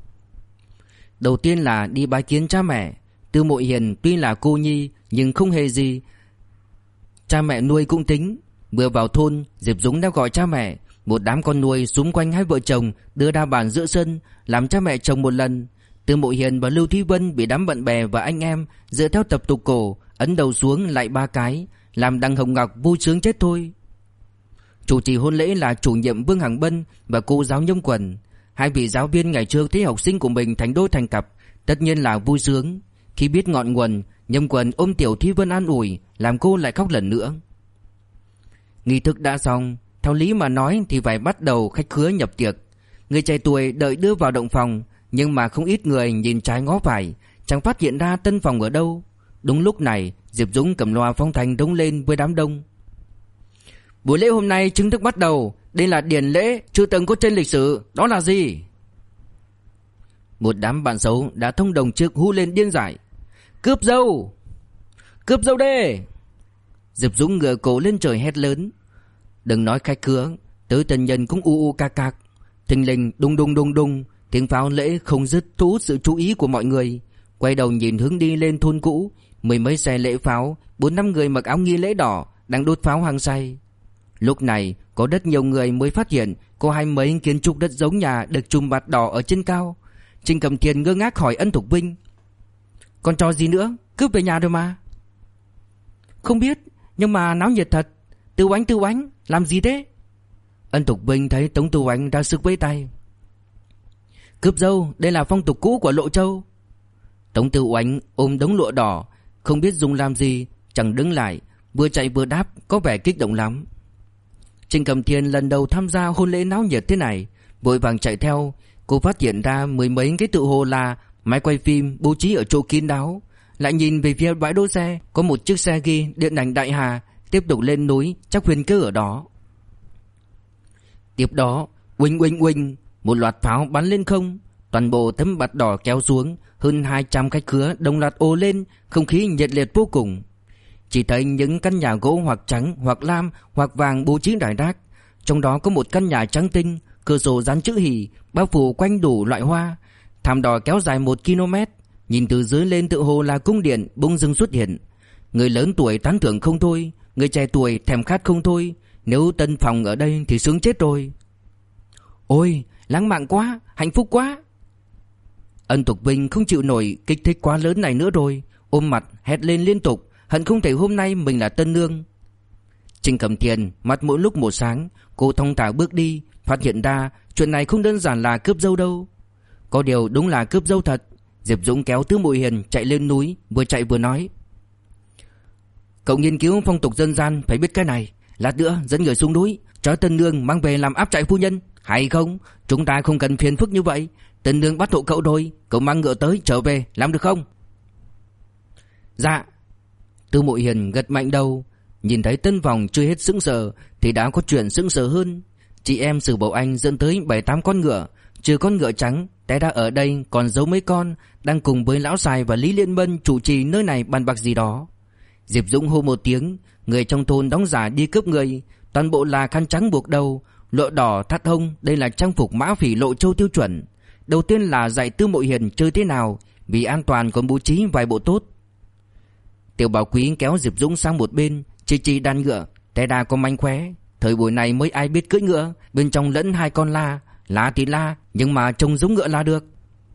Đầu tiên là đi bái kiến cha mẹ. Từ Mộ Hiền tuy là cô nhi nhưng không hề gì, cha mẹ nuôi cũng tính. Vừa vào thôn, Diệp Dũng đã gọi cha mẹ. Một đám con nuôi xúm quanh hai vợ chồng đưa ra bàn giữa sân, làm cha mẹ chồng một lần. Từ Mộ Hiền và Lưu Thúy Vân bị đám bạn bè và anh em dựa theo tập tục cổ ấn đầu xuống lại 3 cái, làm Đặng Hồng Ngọc vui sướng chết thôi. Chủ trì hôn lễ là chủ nhiệm Vương Hằng Bân và cô giáo Nhâm Quần. Hai vị giáo viên ngày trước thấy học sinh của mình thành đôi thành cặp, tất nhiên là vui sướng. Khi biết ngọn nguồn, Nhâm Quần ôm Tiểu Thúy Vân an ủi, làm cô lại khóc lần nữa. Nghi thức đã xong, theo lý mà nói thì phải bắt đầu khách khứa nhập tiệc. Người trẻ tuổi đợi đưa vào động phòng, nhưng mà không ít người nhìn trái ngó phải, chẳng phát hiện ra tân phòng ở đâu. Đúng lúc này, Diệp Dũng cầm loa phong thành rống lên với đám đông. Buổi lễ hôm nay chính thức bắt đầu. Đây là điển lễ chưa từng có trên lịch sử. Đó là gì? Một đám bạn xấu đã thông đồng trước hú lên điên dại. Cướp dâu! Cướp dâu đê! Diệp Dũng ngửa cổ lên trời hét lớn. Đừng nói khách khứa, tới tân nhân cũng u u cạc cạc. Thình lình đùng đùng đùng đùng, tiếng pháo lễ không dứt thu hút sự chú ý của mọi người. Quay đầu nhìn hướng đi lên thôn cũ, mười mấy xe lễ pháo, 4-5 người mặc áo nghi lễ đỏ đang đốt pháo hăng say. Lúc này có rất nhiều người mới phát hiện có hai mấy kiến trúc đất giống nhà được trùm bạt đỏ ở trên cao. Trình Cẩm Thiên ngơ ngác hỏi Ân Thục Vinh: "Còn trò gì nữa? Cướp về nhà rồi mà." "Không biết, nhưng mà náo nhiệt thật. Tư Oánh, làm gì thế?" Ân Thục Vinh thấy Tống Tư Oánh ra sức vẫy tay: "Cướp dâu, đây là phong tục cũ của Lộ Châu." Tống Tư Oánh ôm đống lụa đỏ, không biết dùng làm gì, chẳng đứng lại, vừa chạy vừa đáp, có vẻ kích động lắm. Trình Cẩm Thiên lần đầu tham gia hôn lễ náo nhiệt thế này, vội vàng chạy theo. Cô phát hiện ra mười mấy cái tự hồ là máy quay phim bố trí ở chỗ kín đáo. Lại nhìn về phía bãi đỗ xe, có một chiếc xe ghi điện ảnh Đại Hà. Tiếp tục lên núi, chắc huyền cơ ở đó. Tiếp đó, uỳnh uỳnh uỳnh, một loạt pháo bắn lên không. Toàn bộ tấm bạt đỏ kéo xuống, hơn 200 khách khứa đồng loạt ồ lên, không khí nhiệt liệt vô cùng. Chỉ thấy những căn nhà gỗ hoặc trắng, hoặc lam, hoặc vàng bố trí rải rác. Trong đó có một căn nhà trắng tinh, cửa sổ dán chữ Hỷ, bao phủ quanh đủ loại hoa. Thảm đỏ kéo dài 1 km, nhìn từ dưới lên tự hồ là cung điện bỗng dưng xuất hiện. Người lớn tuổi tán thưởng không thôi, người trẻ tuổi thèm khát không thôi. Nếu tân phòng ở đây thì sướng chết rồi. Ôi, lãng mạn quá, hạnh phúc quá. Ân Thục Vinh không chịu nổi kích thích quá lớn này nữa rồi, ôm mặt hét lên liên tục, hận không thể hôm nay mình là tân nương. Trình Cẩm Thiên mặt mỗi lúc một sáng, cô thong thả bước đi, phát hiện ra chuyện này không đơn giản là cướp dâu đâu. Có điều đúng là cướp dâu thật. Diệp Dũng kéo Tư Mộ Hiền chạy lên núi, vừa chạy vừa nói: "Cậu nghiên cứu phong tục dân gian phải biết cái này. Lát nữa dẫn người xuống núi, trói tân nương mang về làm áp trại phu nhân. Hay không? Chúng ta không cần phiền phức như vậy. Tân nương bắt hộ cậu rồi, cậu mang ngựa tới trở về, làm được không?" "Dạ." Tư Mộ Hiền gật mạnh đầu. Nhìn thấy Tân Vòng chưa hết sững sờ thì đã có chuyện sững sờ hơn. Chị em Sử Bảo Anh dẫn tới 7-8 con ngựa, trừ con ngựa trắng, té ra ở đây còn giấu mấy con, đang cùng với Lão Sài và Lý Liên Bân chủ trì nơi này bàn bạc gì đó. Diệp Dũng hô một tiếng, người trong thôn đóng giả đi cướp người, toàn bộ là khăn trắng buộc đầu, lụa đỏ thắt hông, đây là trang phục mã phỉ Lộ Châu tiêu chuẩn. Đầu tiên là dạy Tư Mộ Hiền chơi thế nào, vì an toàn còn bố trí vài bộ tốt. Tiểu Bảo Quý kéo Diệp Dũng sang một bên, chỉ đàn ngựa, té đà có mánh khóe. Thời buổi này mới ai biết cưỡi ngựa, bên trong lẫn 2 con la, lá thì la, nhưng mà trông giống ngựa là được.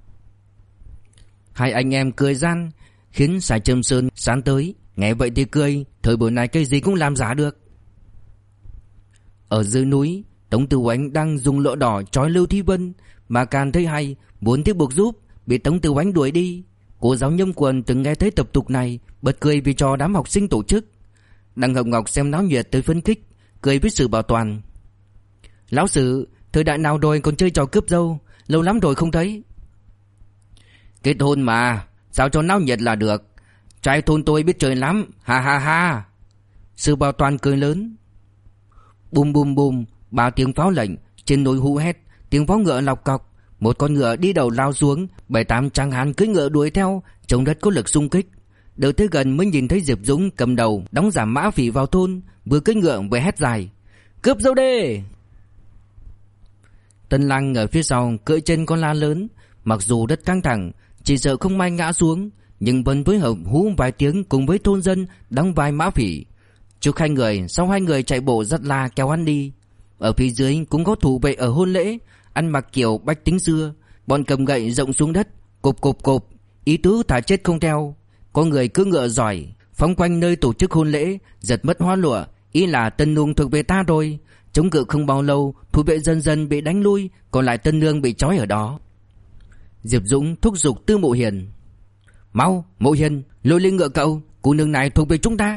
Hai anh em cười gian, khiến Sài Trâm Sơn sán tới, nghe vậy thì cười, thời buổi này cái gì cũng làm giả được. Ở dưới núi, Tống Tư Oánh đang dùng lụa đỏ trói Lưu Thi Vân, mà Càn thấy hay, muốn tiếp buộc giúp, bị Tống Tư Oánh đuổi đi. Cô giáo Nhâm Quần từng nghe thấy tập tục này, bật cười vì trò đám học sinh tổ chức. Đặng Hồng Ngọc xem náo nhiệt tới phấn khích, cười với Sử Bảo Toàn: "Lão Sử, thời đại nào rồi còn chơi trò cướp dâu, lâu lắm rồi không thấy." "Kết hôn mà, sao cho náo nhiệt là được. Trai thôn tôi biết chơi lắm, ha ha ha." Sử Bảo Toàn cười lớn. Bùm bùm bùm, 3 tiếng pháo lệnh, trên núi hú hét, tiếng vó ngựa lọc cọc. Một con ngựa đi đầu lao xuống, 7-8 tráng hán cưỡi ngựa đuổi theo, trông rất có lực xung kích. Đợi tới gần mới nhìn thấy Diệp Dũng cầm đầu đóng giả mã phỉ vào thôn, vừa cưỡi ngựa vừa hét dài: "Cướp dâu đê!" Tân Lang ở phía sau cưỡi trên con la lớn, mặc dù rất căng thẳng, chỉ sợ không may ngã xuống, nhưng vẫn phối hợp hú vài tiếng cùng với thôn dân đóng vai mã phỉ. Trước 2 người, sau 2 người chạy bộ dắt la kéo hắn đi. Ở phía dưới cũng có thủ vệ ở hôn lễ, ăn mặc kiểu bách tính xưa, bọn cầm gậy rộng xuống đất, cộp cộp cộp, ý tứ thả chết không theo. Có người cưỡi ngựa giỏi, phóng quanh nơi tổ chức hôn lễ, giật mất hoa lụa, ý là tân nương thuộc về ta rồi. Chống cự không bao lâu, thủ vệ dần dần bị đánh lui, còn lại tân nương bị trói ở đó. Diệp Dũng thúc giục Tư Mộ Hiền: "Mau, Mộ Hiền, lôi lên ngựa cậu, cô nương này thuộc về chúng ta."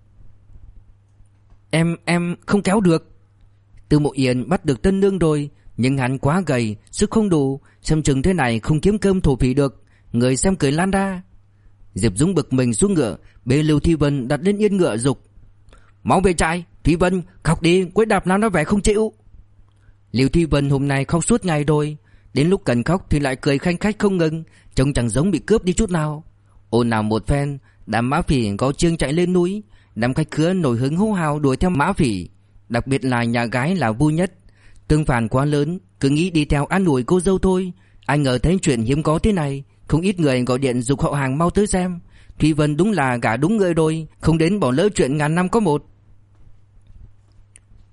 Em không kéo được." Tư Mộ Hiền bắt được tân nương rồi, nhưng hắn quá gầy, sức không đủ, xem chừng thế này không kiếm cơm thổ phỉ được. Người xem cười lan ra. Diệp Dũng bực mình xuống ngựa, bế Lưu Thi Vân đặt lên yên ngựa giục: "Mau về trại, Thi Vân, khóc đi, quấy đạp làm nó vẻ không chịu." Lưu Thi Vân hôm nay khóc suốt ngày rồi, đến lúc cần khóc thì lại cười khanh khách không ngừng, trông chẳng giống bị cướp đi chút nào. Ồn ào một phen, đám mã phỉ có chiêng chạy lên núi, đám khách khứa nổi hứng hô hào đuổi theo mã phỉ, đặc biệt là nhà gái là vui nhất. Tương phản quá lớn, cứ nghĩ đi theo an ủi cô dâu thôi, ai ngờ thấy chuyện hiếm có thế này, không ít người gọi điện giục họ hàng mau tới xem. Thùy Vân đúng là gả đúng người rồi, không đến bỏ lỡ chuyện ngàn năm có một.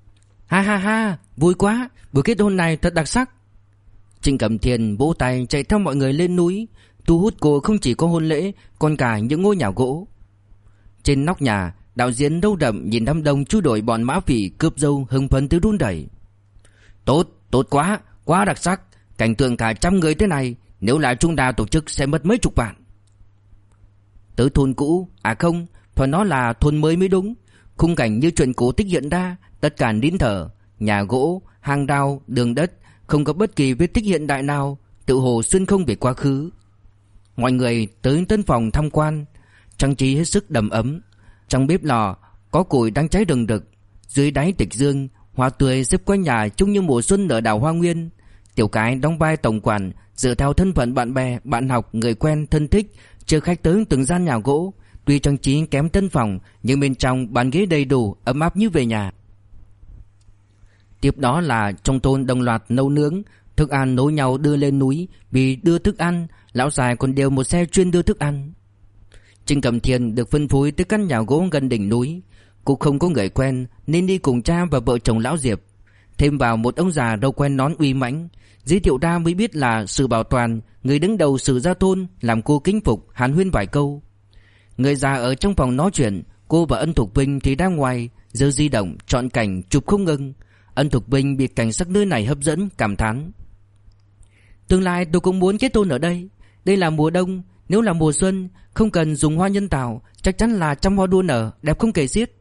Ha ha ha, vui quá, buổi kết hôn này thật đặc sắc. Trịnh Cẩm Thiên vỗ tay chạy theo mọi người lên núi. Thu hút cô không chỉ có hôn lễ, còn cả những ngôi nhà gỗ. Trên nóc nhà, đạo diễn Đâu Đậm nhìn đám đông truy đuổi bọn mã phỉ cướp dâu hưng phấn tới run rẩy. Tốt quá, quá đặc sắc, cảnh tượng cả trăm người thế này, nếu là chúng ta tổ chức sẽ mất mấy chục vạn. Tới thôn cũ, à không, phải nói là thôn mới mới đúng. Khung cảnh như chuyện cổ tích hiện ra, tất cả nín thở, nhà gỗ, hang đào, đường đất, không có bất kỳ vết tích hiện đại nào, tự hồ xuyên không về quá khứ. Mọi người tới tân phòng tham quan, trang trí hết sức đầm ấm. Trong bếp lò có củi đang cháy rừng rực, dưới đáy tịch dương, hoa tươi xếp quanh nhà trông như mùa xuân nở đào hoa nguyên. Tiểu Cái đóng vai tổng quản, dựa theo thân phận bạn bè, bạn học, người quen, thân thích, chờ khách tới từng gian nhà gỗ. Tuy trang trí kém tân phòng, nhưng bên trong bàn ghế đầy đủ, ấm áp như về nhà. Tiếp đó là trong thôn đồng loạt nấu nướng, thức ăn nối nhau đưa lên núi. Vì đưa thức ăn, lão già còn điều một xe chuyên đưa thức ăn. Trịnh Cẩm Thiên được phân phối tới căn nhà gỗ gần đỉnh núi. Cô không có người quen nên đi cùng cha và vợ chồng lão Diệp. Thêm vào một ông già râu quai nón uy mãnh. Giới thiệu ra mới biết là Sử Bảo Toàn, người đứng đầu Sử gia thôn, làm cô kính phục, hàn huyên vài câu. Người già ở trong phòng nói chuyện, cô và Ân Thục Vinh thì đang ngoài, giơ di động chọn cảnh chụp không ngừng. Ân Thục Vinh bị cảnh sắc nơi này hấp dẫn, cảm thán: tương lai tôi cũng muốn kết hôn ở đây. Đây là mùa đông, nếu là mùa xuân, không cần dùng hoa nhân tạo, chắc chắn là trăm hoa đua nở, đẹp không kể xiết.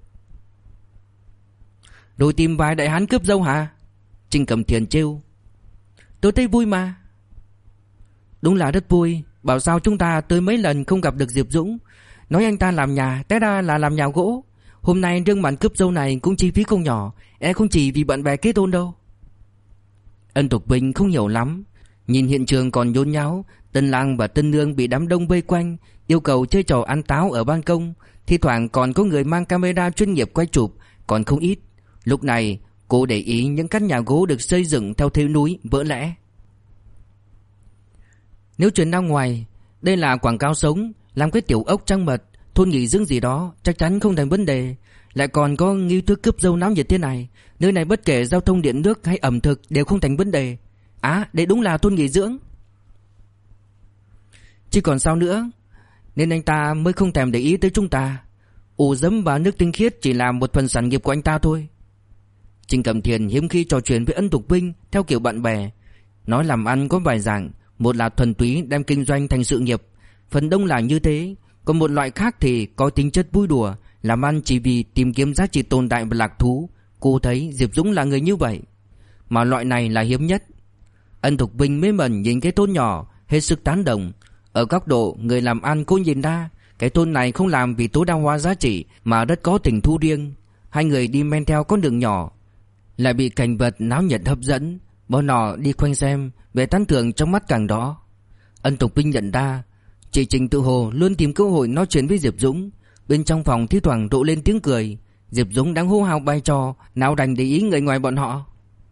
Rồi tìm vài đại hán cướp dâu hả? Trịnh Cẩm Thiên trêu. Tôi thấy vui mà. Đúng là rất vui, bảo sao chúng ta tới mấy lần không gặp được Diệp Dũng. Nói anh ta làm nhà, té ra là làm nhà gỗ. Hôm nay riêng màn cướp dâu này cũng chi phí không nhỏ, không chỉ vì bạn bè kết hôn đâu. Ân Thục Vinh không hiểu lắm. Nhìn hiện trường còn nhốn nháo, tân lang và tân nương bị đám đông vây quanh, yêu cầu chơi trò ăn táo ở ban công. Thi thoảng còn có người mang camera chuyên nghiệp quay chụp, còn không ít. Lúc này cô để ý những căn nhà gỗ được xây dựng theo thế núi vỡ lẽ. Nếu truyền ra ngoài, đây là quảng cáo sống, làm cái tiểu ốc trăng mật, thôn nghỉ dưỡng gì đó, chắc chắn không thành vấn đề. Lại còn có nghi thức cướp dâu náo nhiệt thế này, nơi này bất kể giao thông, điện nước hay ẩm thực đều không thành vấn đề. À, đây đúng là thôn nghỉ dưỡng. Chứ còn sao nữa, nên anh ta mới không thèm để ý tới chúng ta. Ủ giấm và nước tinh khiết chỉ là một phần sản nghiệp của anh ta thôi. Trịnh Cẩm Thiên hiếm khi trò chuyện với Ân Thục Vinh theo kiểu bạn bè. Nói làm ăn có vài dạng, một là thuần túy đem kinh doanh thành sự nghiệp, phần đông là như thế. Còn một loại khác thì có tính chất vui đùa, làm ăn chỉ vì tìm kiếm giá trị tồn tại và lạc thú. Cô thấy Diệp Dũng là người như vậy, mà loại này là hiếm nhất. Ân Thục Vinh mê mẩn nhìn cái thôn nhỏ, hết sức tán đồng. Ở góc độ người làm ăn, cô nhìn ra cái thôn này không làm vì tối đa hóa giá trị, mà rất có tình thu riêng. Hai người đi men theo con đường nhỏ, lại bị cảnh vật náo nhiệt hấp dẫn. Bọn họ đi quanh xem, vẻ tán thưởng trong mắt càng đó. Ân Thục Vinh nhận ra chị Trình tự hồ luôn tìm cơ hội nói chuyện với Diệp Dũng. Bên trong phòng thi thoảng rộ lên tiếng cười. Diệp Dũng đang hô hào bài trò, nào đành để ý người ngoài bọn họ.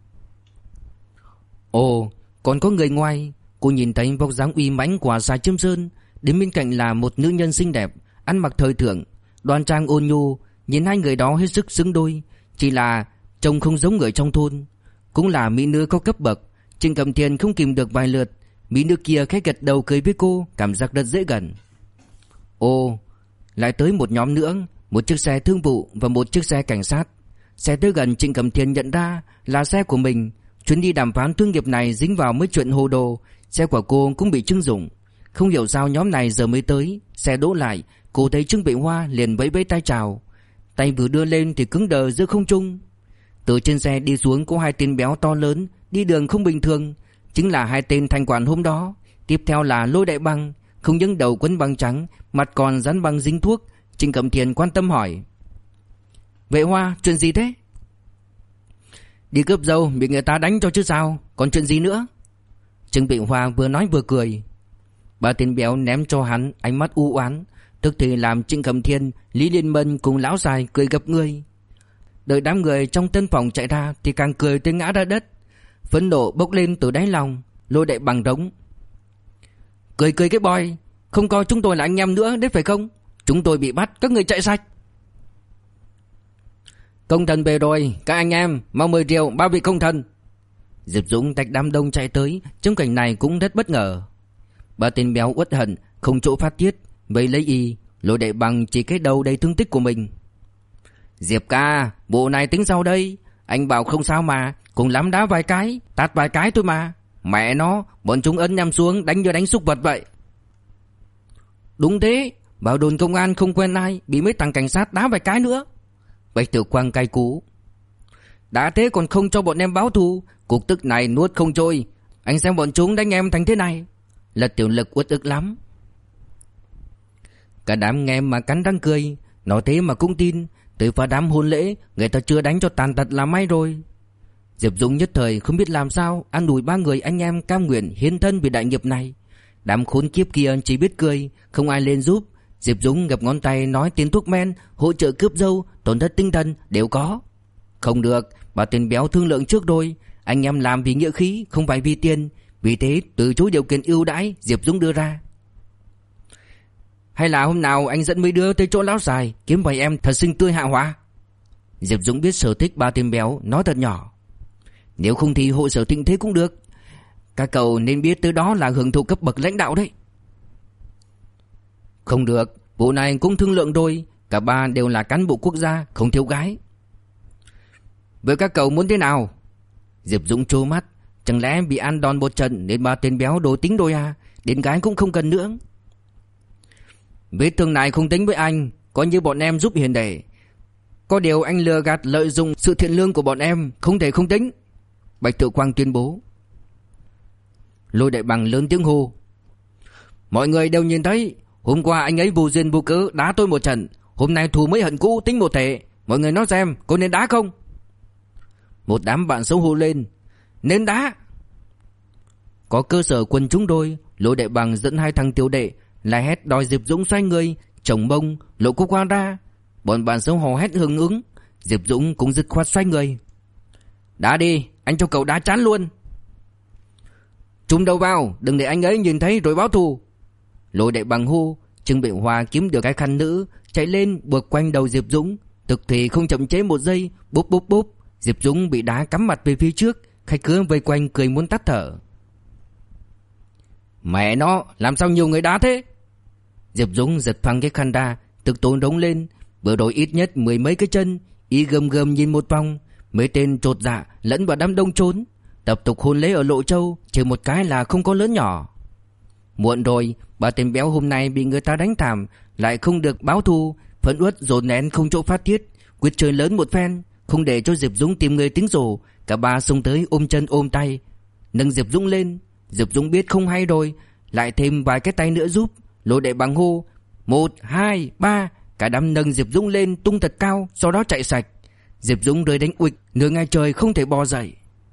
Ồ, còn có người ngoài. Cô nhìn thấy vóc dáng uy mãnh của Sài Chiêm Sơn, đến bên cạnh là một nữ nhân xinh đẹp, ăn mặc thời thượng, đoan trang ôn nhu. Nhìn hai người đó hết sức xứng đôi, chỉ là trông không giống người trong thôn. Cũng là mỹ nữ có cấp bậc. Trịnh Cẩm Thiên không kìm được vài lượt. Mỹ nữ kia khẽ gật đầu cười với cô, cảm giác rất dễ gần. Ồ, lại tới một nhóm nữa, một chiếc xe thương vụ và một chiếc xe cảnh sát. Xe tới gần, Trịnh Cẩm Thiên nhận ra là xe của mình. Chuyến đi đàm phán thương nghiệp này dính vào mấy chuyện hồ đồ, xe của cô cũng bị trưng dụng. Không hiểu sao nhóm này giờ mới tới. Xe đỗ lại, cô thấy Trương Bệ Hoa liền vẫy vẫy tay chào. Tay vừa đưa lên thì cứng đờ giữa không trung. Từ trên xe đi xuống có hai tên béo to lớn, đi đường không bình thường, chính là hai tên thành quản hôm đó. Tiếp theo là Lôi Đại Băng, không những đầu quấn băng trắng, mặt còn dán băng dính thuốc. Trịnh Cẩm Thiên quan tâm hỏi: Vệ Hoa, chuyện gì thế? Đi cướp dâu bị người ta đánh cho chứ sao, còn chuyện gì nữa? Trương Bệ Hoa vừa nói vừa cười. Ba tên béo ném cho hắn ánh mắt u oán, tức thì làm Trịnh Cẩm Thiên, Lý Liên Mân cùng lão dài cười gập người. Đợi đám người trong tân phòng chạy ra thì càng cười tới ngã ra đất. Phẫn nộ bốc lên từ đáy lòng. Lôi Đại Bằng đống: Cười cái boy, không coi chúng tôi là anh em nữa đấy phải không? Chúng tôi bị bắt, các người chạy sạch. Công thần về rồi, các anh em, mau mời rượu ba vị công thần. Diệp Dũng tách đám đông chạy tới, trong cảnh này cũng rất bất ngờ. Ba tên béo uất hận, không chỗ phát tiết, vậy lấy y, Lôi Đại Bằng chỉ cái đầu đầy thương tích của mình. Diệp ca, bộ này tính sao đây? Anh bảo không sao mà, cùng lắm đá vài cái, tát vài cái thôi mà. Mẹ nó, bọn chúng ấn nhằm xuống đánh như đánh súc vật vậy. Đúng thế, bảo đồn công an không quen ai, bị mấy thằng cảnh sát đá vài cái nữa. Bạch Tiểu Quang cay cú. Đã thế còn không cho bọn em báo thù, cục tức này nuốt không trôi. Anh xem bọn chúng đánh em thành thế này. Lật Tiểu Lực uất ức lắm. Cả đám nghe mà cắn răng cười. Nói thế mà cũng tin. Tới vào đám hôn lễ, người ta chưa đánh cho tàn tật là may rồi. Diệp Dũng nhất thời không biết làm sao an ủi ba người anh em cam nguyện hiến thân vì đại nghiệp này. Đám khốn kiếp kia chỉ biết cười, không ai lên giúp. Diệp Dũng gập ngón tay nói tiền thuốc men, hỗ trợ cướp dâu, tổn thất tinh thần đều có. Không được, bà tên béo thương lượng trước rồi. Anh em làm vì nghĩa khí, không phải vì tiền. Vì thế từ chối điều kiện ưu đãi Diệp Dũng đưa ra. Hay là hôm nào anh dẫn mấy đứa tới chỗ lão Sài, kiếm vài em thật xinh tươi hạ hỏa. Diệp Dũng biết sở thích ba tên béo, nói thật nhỏ. Nếu không thì hội sở thịnh thế cũng được. Các cậu nên biết tới đó là hưởng thụ cấp bậc lãnh đạo đấy. Không được, vụ này cũng thương lượng rồi. Cả ba đều là cán bộ quốc gia, không thiếu gái. Với các cậu muốn thế nào? Diệp Dũng trố mắt. Chẳng lẽ bị ăn đòn một trận nên ba tên béo đồ tính đôi à? Đến gái cũng không cần nữa. Vết thương này không tính với anh, coi như bọn em giúp hiền đệ. Có điều anh lừa gạt lợi dụng sự thiện lương của bọn em, không thể không tính. Bạch Tự Quang tuyên bố. Lôi Đại Bằng lớn tiếng hô. Mọi người đều nhìn thấy, hôm qua anh ấy vô duyên vô cớ đá tôi một trận, hôm nay thù mới hận cũ tính một thể. Mọi người nói xem, có nên đá không? Một đám bạn xấu hô lên. Nên đá. Có cơ sở quân chúng đôi, Lôi Đại Bằng dẫn hai thằng tiểu đệ la hét đòi Diệp Dũng xoay người, chồng mông, lộ cô qua ra. Bọn bạn xấu hò hét hưởng ứng. Diệp Dũng cũng dứt khoát xoay người. Đá đi, anh cho cậu đá chán luôn. Trùm đầu vào, đừng để anh ấy nhìn thấy rồi báo thù. Lôi Đại Bằng hô. Trương Bệ Hòa kiếm được cái khăn nữ, chạy lên buộc quanh đầu Diệp Dũng. Thực thì không chậm chế một giây, búp búp búp. Diệp Dũng bị đá cắm mặt về phía trước. Khách khứa vây quanh cười muốn tắt thở. Mẹ nó, làm sao nhiều người đá thế? Diệp Dũng giật phăng cái khăn ra, tức tối đống lên. Vừa rồi ít nhất mười mấy cái chân. Y gầm gầm nhìn một vòng. Mấy tên chột dạ lẫn vào đám đông trốn. Tập tục hôn lễ ở Lộ Châu, trừ một cái là không có lớn nhỏ. Muộn rồi, ba tên béo hôm nay bị người ta đánh thảm, lại không được báo thù, phẫn uất dồn nén không chỗ phát tiết, quyết chơi lớn một phen, không để cho Diệp Dũng tìm người tính rổ. Cả ba xông tới ôm chân ôm tay, nâng Diệp Dũng lên. Diệp Dũng biết không hay rồi, lại thêm vài cái tay nữa giúp. Lôi Đại Bằng hô 1, 2, 3. Cả đám nâng Diệp Dũng lên tung thật cao, sau đó chạy sạch. Diệp Dũng rơi đánh uịch, nửa ngày trời không thể bò dậy.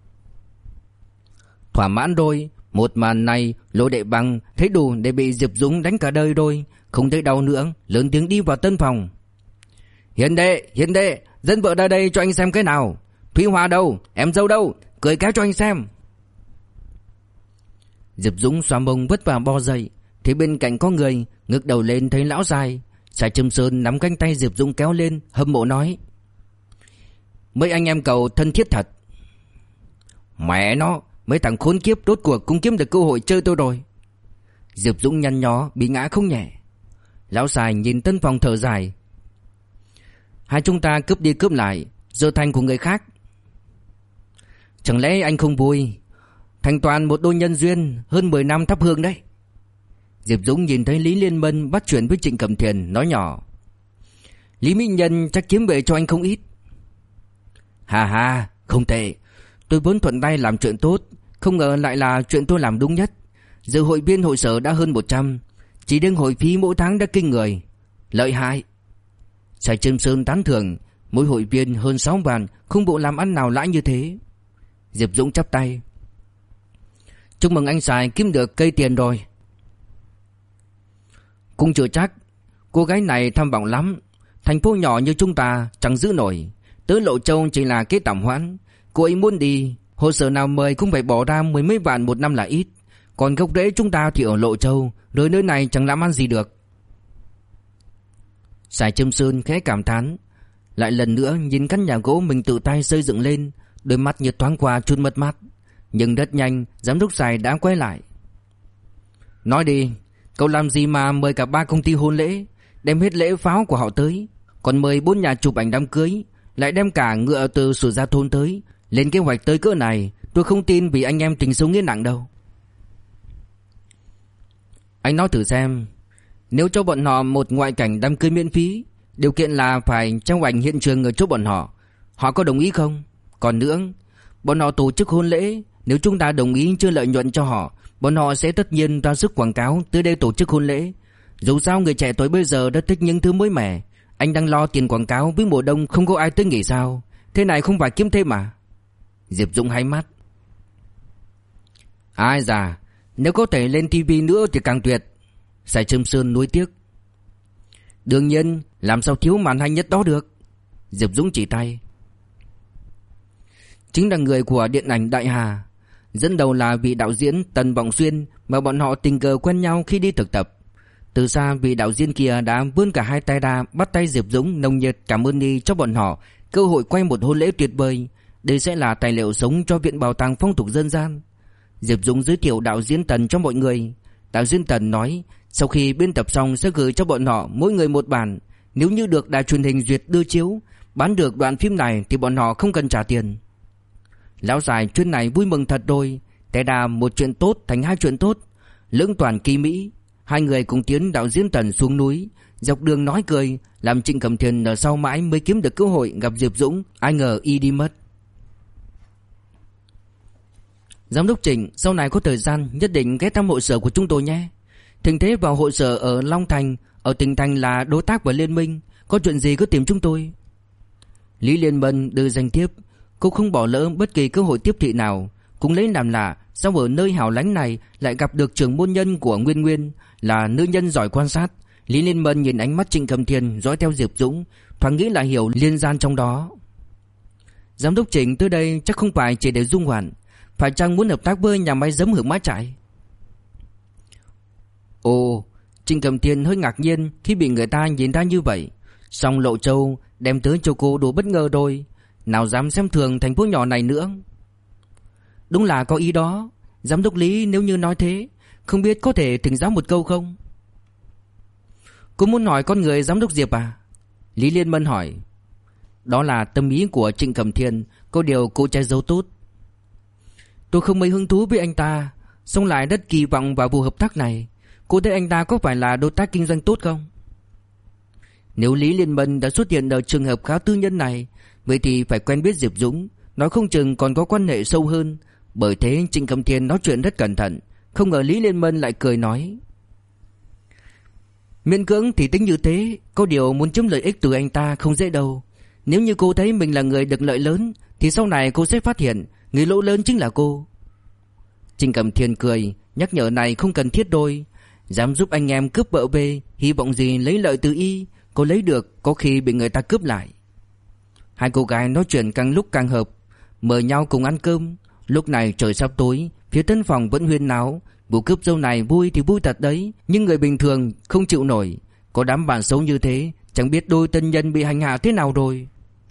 Thỏa mãn rồi, một màn này Lôi Đại Bằng thấy đủ để bị Diệp Dũng đánh cả đời rồi, không thấy đau nữa, lớn tiếng đi vào tân phòng. Hiền đệ, dẫn vợ ra đây cho anh xem cái nào. Thúy Hoa đâu, em dâu đâu, cười cái cho anh xem. Diệp Dũng xoa mông vất vả bò dậy, thì bên cạnh có người, ngước đầu lên thấy lão Dài. Sài Trâm Sơn nắm cánh tay Diệp Dũng kéo lên, hâm mộ nói. Mấy anh em cậu thân thiết thật. Mẹ nó, mấy thằng khốn kiếp rốt cuộc cũng kiếm được cơ hội chơi tôi rồi. Diệp Dũng nhăn nhó bị ngã không nhẹ. Lão Sài nhìn tân phòng thở dài. Hai chúng ta cướp đi cướp lại, giờ thành của người khác. Chẳng lẽ anh không vui? Thành toàn một đôi nhân duyên, hơn 10 năm thắp hương đấy. Diệp Dũng nhìn thấy Lý Liên Mân bắt chuyện với Trịnh Cẩm Thiền, nói nhỏ. Lý Mỹ Nhân chắc kiếm về cho anh không ít. Hà, không tệ. Tôi vốn thuận tay làm chuyện tốt, không ngờ lại là chuyện tôi làm đúng nhất. Giờ hội viên hội sở đã hơn 100, chỉ riêng hội phí mỗi tháng đã kinh người. Lợi hại. Sài Trâm Sơn tán thưởng, mỗi hội viên hơn 6 vạn, không bộ làm ăn nào lãi như thế. Diệp Dũng chắp tay. Chúc mừng anh Sài kiếm được cây tiền rồi. Cũng chưa chắc. Cô gái này tham vọng lắm. Thành phố nhỏ như chúng ta chẳng giữ nổi. Tới Lộ Châu chỉ là cái tạm hoãn. Cô ấy muốn đi, hội sở nào mời cũng phải bỏ ra 10 mấy vạn một năm là ít. Còn gốc rễ chúng ta thì ở Lộ Châu, rồi nơi này chẳng làm ăn gì được. Sài Trâm Sơn khẽ cảm thán. Lại lần nữa nhìn căn nhà gỗ mình tự tay xây dựng lên, đôi mắt như thoáng qua chút mất mát. Nhưng rất nhanh giám đốc Sài đã quay lại. Nói đi, cậu làm gì mà mời cả 3 công ty hôn lễ, đem hết lễ pháo của họ tới, còn mời 4 nhà chụp ảnh đám cưới, lại đem cả ngựa từ Sử Gia thôn tới. Lên kế hoạch tới cỡ này, tôi không tin vì anh em tình sâu nghĩa nặng đâu. Anh nói thử xem, nếu cho bọn họ một ngoại cảnh đám cưới miễn phí, điều kiện là phải trao ảnh hiện trường ở chỗ bọn họ, họ có đồng ý không? Còn nữa, bọn họ tổ chức hôn lễ, nếu chúng ta đồng ý chưa lợi nhuận cho họ, bọn họ sẽ tất nhiên ra sức quảng cáo tới đây tổ chức hôn lễ. Dù sao người trẻ tuổi bây giờ đã thích những thứ mới mẻ. Anh đang lo tiền quảng cáo với mùa đông không có ai tới nghỉ sao? Thế này không phải kiếm thêm mà? Diệp Dũng háy mắt. Ai già, nếu có thể lên TV nữa thì càng tuyệt. Sài Trâm Sơn nuối tiếc. Đương nhiên, làm sao thiếu màn hay nhất đó được. Diệp Dũng chỉ tay. Chính là người của điện ảnh Đại Hà. Dẫn đầu là vị đạo diễn Tần Vọng Xuyên, mà bọn họ tình cờ quen nhau khi đi thực tập. Từ xa vị đạo diễn kia đã vươn cả hai tay ra, bắt tay Diệp Dũng nồng nhiệt cảm ơn đi cho bọn họ cơ hội quay một hôn lễ tuyệt vời. Đây sẽ là tài liệu sống cho Viện Bảo tàng Phong tục Dân gian. Diệp Dũng giới thiệu đạo diễn Tần cho mọi người. Đạo diễn Tần nói sau khi biên tập xong sẽ gửi cho bọn họ mỗi người một bản. Nếu như được đài truyền hình duyệt đưa chiếu, bán được đoạn phim này thì bọn họ không cần trả tiền. Lão Dài chuyến này vui mừng thật rồi. Té đà một chuyện tốt thành hai chuyện tốt. Lưỡng toàn kỳ mỹ. Hai người cùng tiến đạo diễn Tần xuống núi, dọc đường nói cười, làm Trịnh Cẩm Thiên ở sau mãi mới kiếm được cơ hội gặp Diệp Dũng. Ai ngờ y đi mất. Giám đốc Trịnh, sau này có thời gian nhất định ghé thăm hội sở của chúng tôi nhé. Thịnh Thế vào hội sở ở Long Thành, ở tỉnh thành là đối tác với Liên Minh. Có chuyện gì cứ tìm chúng tôi. Lý Liên Mân đưa danh thiếp. Cô không bỏ lỡ bất kỳ cơ hội tiếp thị nào. Cũng lấy làm lạ, sao ở nơi hẻo lánh này lại gặp được trưởng môn nhân của Nguyên Nguyên, là nữ nhân giỏi quan sát. Lý Liên Mân nhìn ánh mắt Trịnh Cẩm Thiên dõi theo Diệp Dũng, thoáng nghĩ là hiểu liên gian trong đó. Giám đốc Trịnh tới đây chắc không phải chỉ để dung hoạn, phải chăng muốn hợp tác với nhà máy giấm Hưởng Mã Trại? Ồ, Trịnh Cẩm Thiên hơi ngạc nhiên khi bị người ta nhìn ra như vậy. Song Lộ Châu đem tới cho cô đồ bất ngờ rồi, nào dám xem thường thành phố nhỏ này nữa. Đúng là có ý đó. Giám đốc Lý, nếu như nói thế, không biết có thể thỉnh giáo một câu không? Cô muốn hỏi con người giám đốc Diệp à? Lý Liên Mân hỏi. Đó là tâm ý của Trịnh Cẩm Thiên, có điều cô che giấu tốt. Tôi không mấy hứng thú với anh ta, song lại rất kỳ vọng vào vụ hợp tác này. Cô thấy anh ta có phải là đối tác kinh doanh tốt không? Nếu Lý Liên Mân đã xuất hiện ở trường hợp khá tư nhân này, vậy thì phải quen biết Diệp Dũng, nói không chừng còn có quan hệ sâu hơn. Bởi thế Trịnh Cẩm Thiên nói chuyện rất cẩn thận. Không ngờ Lý Liên Mân lại cười nói, miễn cưỡng thì tính như thế, có điều muốn chiếm lợi ích từ anh ta không dễ đâu. Nếu như cô thấy mình là người được lợi lớn, thì sau này cô sẽ phát hiện người lỗ lớn chính là cô. Trịnh Cẩm Thiên cười, nhắc nhở này không cần thiết đôi. Dám giúp anh em cướp vợ về, hy vọng gì lấy lợi từ y, cô lấy được có khi bị người ta cướp lại. Hai cô gái nói chuyện càng lúc càng hợp, mời nhau cùng ăn cơm. Lúc này trời sắp tối, phía tân phòng vẫn huyên náo. Vụ cướp dâu này vui thì vui thật đấy, nhưng người bình thường không chịu nổi. Có đám bạn xấu như thế, chẳng biết đôi tân nhân bị hành hạ thế nào rồi.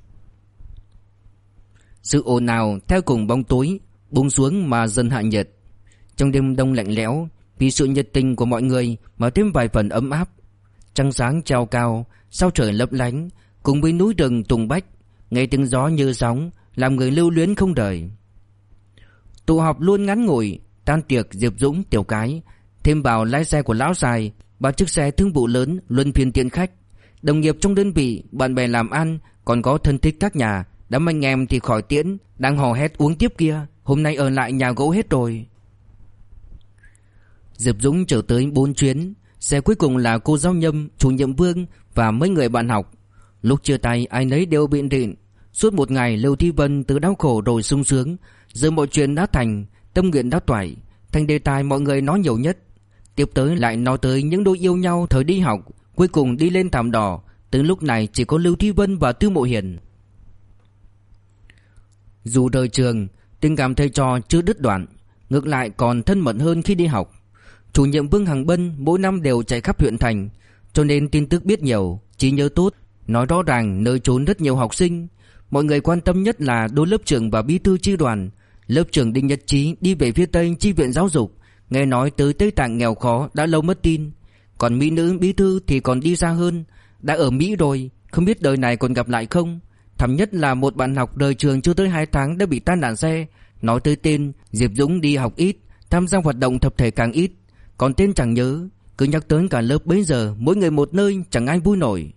Sự ồn ào theo cùng bóng tối buông xuống mà dần hạ nhiệt. Trong đêm đông lạnh lẽo, vì sự nhiệt tình của mọi người mà thêm vài phần ấm áp. Trăng sáng treo cao, sao trời lấp lánh, cùng với núi rừng tùng bách, nghe tiếng gió như sóng, làm người lưu luyến không rời. Tụ họp luôn ngắn ngủi, tan tiệc Diệp Dũng, Tiểu Cái thêm vào lái xe của lão Sài, 3 chiếc xe thương vụ lớn luân phiên tiện khách. Đồng nghiệp trong đơn vị, bạn bè làm ăn, còn có thân thích các nhà, đám anh em thì khỏi tiễn, đang hò hét uống tiếp kia, hôm nay ở lại nhà gỗ hết rồi. Diệp Dũng chở tới 4 chuyến, xe cuối cùng là cô giáo Nhâm, chủ nhiệm Vương và mấy người bạn học. Lúc chia tay ai nấy đều biện rịn. Suốt một ngày Lưu Thi Vân từ đau khổ rồi sung sướng, giờ mọi chuyện đã thành, tâm nguyện đã toại, thành đề tài mọi người nói nhiều nhất. Tiếp tới lại nói tới những đôi yêu nhau thời đi học, cuối cùng đi lên thảm đỏ. Từ lúc này chỉ có Lưu Thi Vân và Tư Mộ Hiền. Dù rời trường, tình cảm thầy trò chưa đứt đoạn, ngược lại còn thân mật hơn khi đi học. Chủ nhiệm Vương Hằng Bân mỗi năm đều chạy khắp huyện thành, cho nên tin tức biết nhiều, trí nhớ tốt. Nói rõ ràng nơi trốn rất nhiều học sinh. Mọi người quan tâm nhất là đô lớp trưởng và bí thư chi đoàn. Lớp trưởng Đinh Nhất Trí đi về phía Tây chi viện giáo dục, nghe nói tới Tây Tạng nghèo khó đã lâu mất tin. Còn mỹ nữ bí thư thì còn đi xa hơn, đã ở Mỹ rồi, không biết đời này còn gặp lại không. Thảm nhất là một bạn học rời trường chưa tới 2 tháng đã bị tai nạn xe. Nói tới tên, Diệp Dũng đi học ít, tham gia hoạt động tập thể càng ít, còn tên chẳng nhớ. Cứ nhắc tới cả lớp bấy giờ mỗi người một nơi, chẳng ai vui nổi.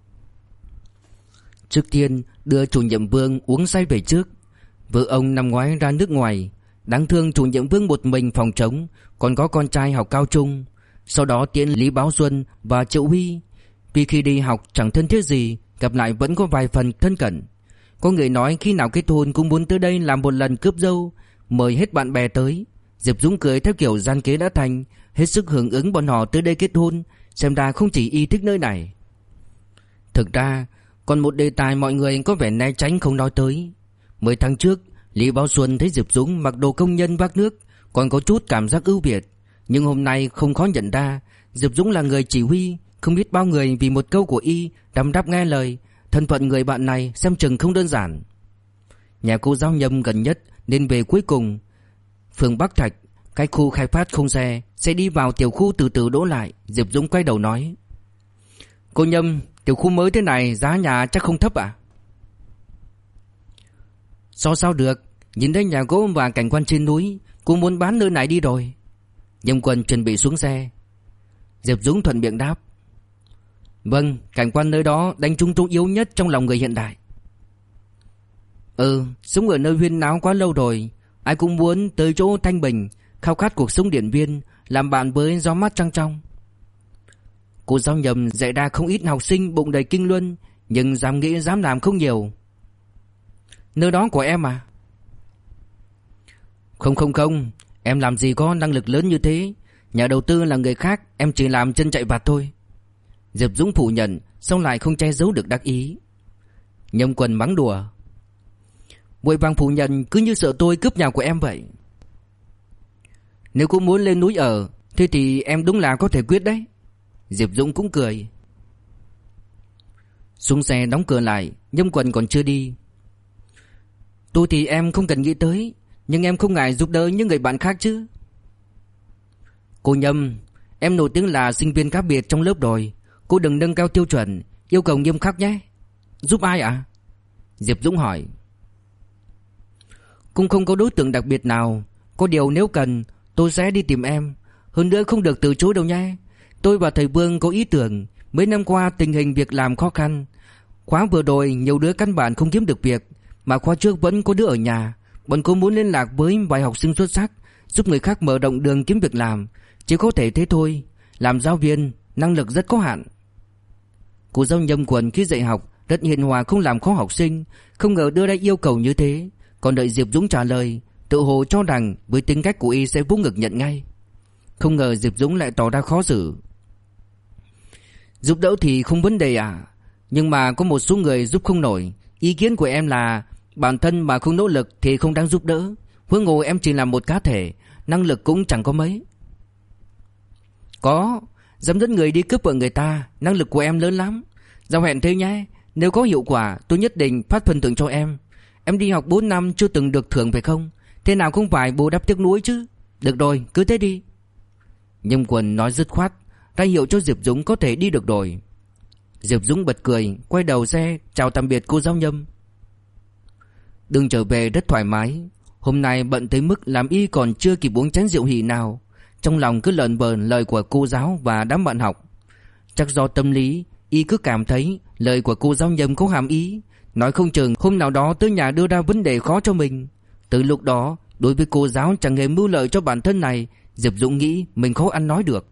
Trước tiên đưa chủ nhiệm Vương uống say về trước. Vợ ông năm ngoái ra nước ngoài, đáng thương chủ nhiệm Vương một mình phòng trống, còn có con trai học cao trung. Sau đó tiễn Lý Báo Xuân và Triệu Huy. Vì khi đi học chẳng thân thiết gì, gặp lại vẫn có vài phần thân cận. Có người nói khi nào kết hôn cũng muốn tới đây làm một lần cướp dâu, mời hết bạn bè tới. Diệp Dũng cười theo kiểu gian kế đã thành, hết sức hưởng ứng bọn họ tới đây kết hôn. Xem ra không chỉ y thích nơi này. Thực ra còn một đề tài mọi người có vẻ né tránh không nói tới. 10 tháng trước, Lý Báo Xuân thấy Diệp Dũng mặc đồ công nhân vác nước, còn có chút cảm giác ưu việt. Nhưng hôm nay không khó nhận ra, Diệp Dũng là người chỉ huy. Không biết bao người vì một câu của y đăm đắp nghe lời. Thân phận người bạn này xem chừng không đơn giản. Nhà cô giáo Nhâm gần nhất nên về cuối cùng. Phường Bắc Thạch, cái khu khai phát không xe, sẽ đi vào tiểu khu từ từ đỗ lại. Diệp Dũng quay đầu nói: Cô Nhâm, tiểu khu mới thế này giá nhà chắc không thấp à? Sao được, nhìn thấy nhà gỗ và cảnh quan trên núi, cô muốn bán nơi này đi rồi. Nhâm Quân chuẩn bị xuống xe. Diệp Dũng thuận miệng đáp: Vâng, cảnh quan nơi đó đánh trúng chỗ yếu nhất trong lòng người hiện đại. Sống ở nơi huyên náo quá lâu rồi, ai cũng muốn tới chỗ thanh bình, khao khát cuộc sống điện viên, làm bạn với gió mát trăng trong. Cô giáo Nhâm dạy ra không ít học sinh bụng đầy kinh luân, nhưng dám nghĩ dám làm không nhiều. Nơi đó của em à? Không, em làm gì có năng lực lớn như thế. Nhà đầu tư là người khác, em chỉ làm chân chạy vặt thôi. Diệp Dũng phủ nhận, xong lại không che giấu được đắc ý. Nhâm Quân mắng đùa: Vội vàng phủ nhận cứ như sợ tôi cướp nhà của em vậy. Nếu cũng muốn lên núi ở, thế thì em đúng là có thể quyết đấy. Diệp Dũng cũng cười. Xuống xe đóng cửa lại, Nhâm Quân còn chưa đi. Tôi thì em không cần nghĩ tới, nhưng em không ngại giúp đỡ những người bạn khác chứ. Cô Nhâm, em nổi tiếng là sinh viên khác biệt trong lớp rồi, cô đừng nâng cao tiêu chuẩn, yêu cầu nghiêm khắc nhé. Giúp ai ạ? Diệp Dũng hỏi. Cũng không có đối tượng đặc biệt nào, có điều nếu cần tôi sẽ đi tìm em. Hơn nữa không được từ chối đâu nhé. Tôi và thầy Vương có ý tưởng. Mấy năm qua tình hình việc làm khó khăn, khóa vừa rồi nhiều đứa căn bản không kiếm được việc, mà khóa trước vẫn có đứa ở nhà. Bọn cô muốn liên lạc với vài học sinh xuất sắc, giúp người khác mở rộng đường kiếm việc làm. Chỉ có thể thế thôi. Làm giáo viên, năng lực rất có hạn. Cô giáo Nhâm Quân khi dạy học rất hiền hòa, không làm khó học sinh. Không ngờ đưa ra yêu cầu như thế. Còn đợi Diệp Dũng trả lời, tự hồ cho rằng với tính cách của y sẽ vỗ ngực nhận ngay. Không ngờ Diệp Dũng lại tỏ ra khó xử. Giúp đỡ thì không vấn đề à, nhưng mà có một số người giúp không nổi. Ý kiến của em là bản thân mà không nỗ lực thì không đáng giúp đỡ. Huống hồ em chỉ là một cá thể, năng lực cũng chẳng có mấy. Có, dám dẫn người đi cướp vợ người ta, năng lực của em lớn lắm. Giao hẹn thế nhé, nếu có hiệu quả tôi nhất định phát phần thưởng cho em. Em đi học 4 năm chưa từng được thưởng phải không? Thế nào không phải bù đắp tiếc nuối chứ. Được rồi, cứ thế đi. Nhâm Quân nói dứt khoát, ra hiệu cho Diệp Dũng có thể đi được rồi. Diệp Dũng bật cười, quay đầu xe chào tạm biệt cô giáo Nhâm. Đường trở về rất thoải mái. Hôm nay bận tới mức làm y còn chưa kịp uống chén rượu hỉ nào. Trong lòng cứ lợn vợn lời của cô giáo và đám bạn học. Chắc do tâm lý, y cứ cảm thấy lời của cô giáo Nhâm có hàm ý, nói không chừng hôm nào đó tới nhà đưa ra vấn đề khó cho mình. Từ lúc đó, đối với cô giáo chẳng hề mưu lợi cho bản thân này, Diệp Dũng nghĩ mình khó ăn nói được.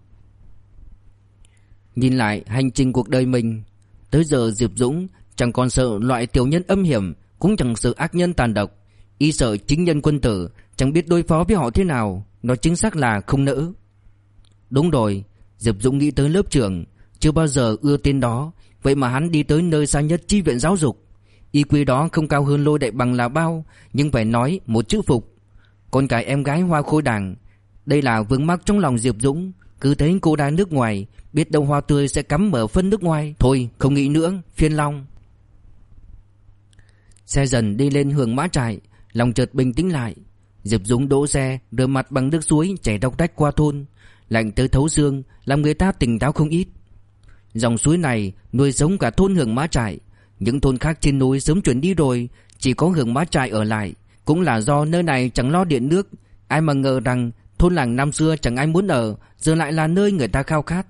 Nhìn lại hành trình cuộc đời mình, tới giờ Diệp Dũng chẳng còn sợ loại tiểu nhân âm hiểm, cũng chẳng sợ ác nhân tàn độc. Y sợ chính nhân quân tử, chẳng biết đối phó với họ thế nào. Nói chính xác là không nỡ. Đúng rồi, Diệp Dũng nghĩ tới lớp trưởng, chưa bao giờ ưa tên đó. Vậy mà hắn đi tới nơi xa nhất chi viện giáo dục. Y quy đó không cao hơn Lôi Đại Bằng là bao, nhưng phải nói một chữ phục. Con cái em gái hoa khôi đảng, đây là vướng mắc trong lòng Diệp Dũng. Cứ thấy cô đã nước ngoài, biết đâu hoa tươi sẽ cắm mở phân nước ngoài. Thôi không nghĩ nữa, phiền lòng. Xe dần đi lên hướng Mã Trại, lòng chợt bình tĩnh lại. Diệp Dũng đỗ xe, rửa mặt bằng nước suối chảy đong đách qua thôn, lạnh tới thấu xương, làm người ta tỉnh táo không ít. Dòng suối này nuôi sống cả thôn Hưởng Mã Trại. Những thôn khác trên núi sớm chuyển đi rồi, chỉ có Hưởng Mã Trại ở lại. Cũng là do nơi này chẳng lo điện nước. Ai mà ngờ rằng thôn làng năm xưa chẳng ai muốn ở, giờ lại là nơi người ta khao khát.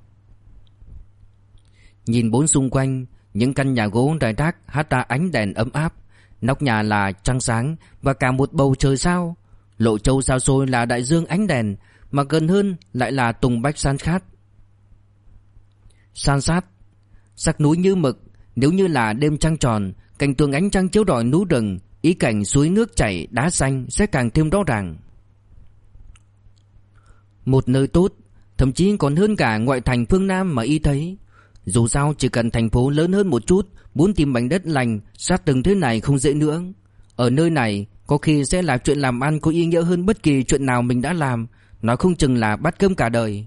Nhìn bốn xung quanh, những căn nhà gỗ rải rác hát ra ánh đèn ấm áp. Nóc nhà là trăng sáng và cả một bầu trời sao. Lộ châu sao xôi là đại dương ánh đèn, mà gần hơn lại là tùng bách san sát, sắc núi như mực. Nếu như là đêm trăng tròn, cảnh tượng ánh trăng chiếu rọi núi rừng, ý cảnh suối nước chảy đá xanh sẽ càng thêm rõ ràng. Một nơi tốt, thậm chí còn hơn cả ngoại thành phương Nam mà y thấy. Dù sao chỉ cần thành phố lớn hơn một chút, muốn tìm mảnh đất lành sát tầng thế này không dễ nữa. Ở nơi này có khi sẽ là chuyện làm ăn có ý nghĩa hơn bất kỳ chuyện nào mình đã làm, nói không chừng là bát cơm cả đời.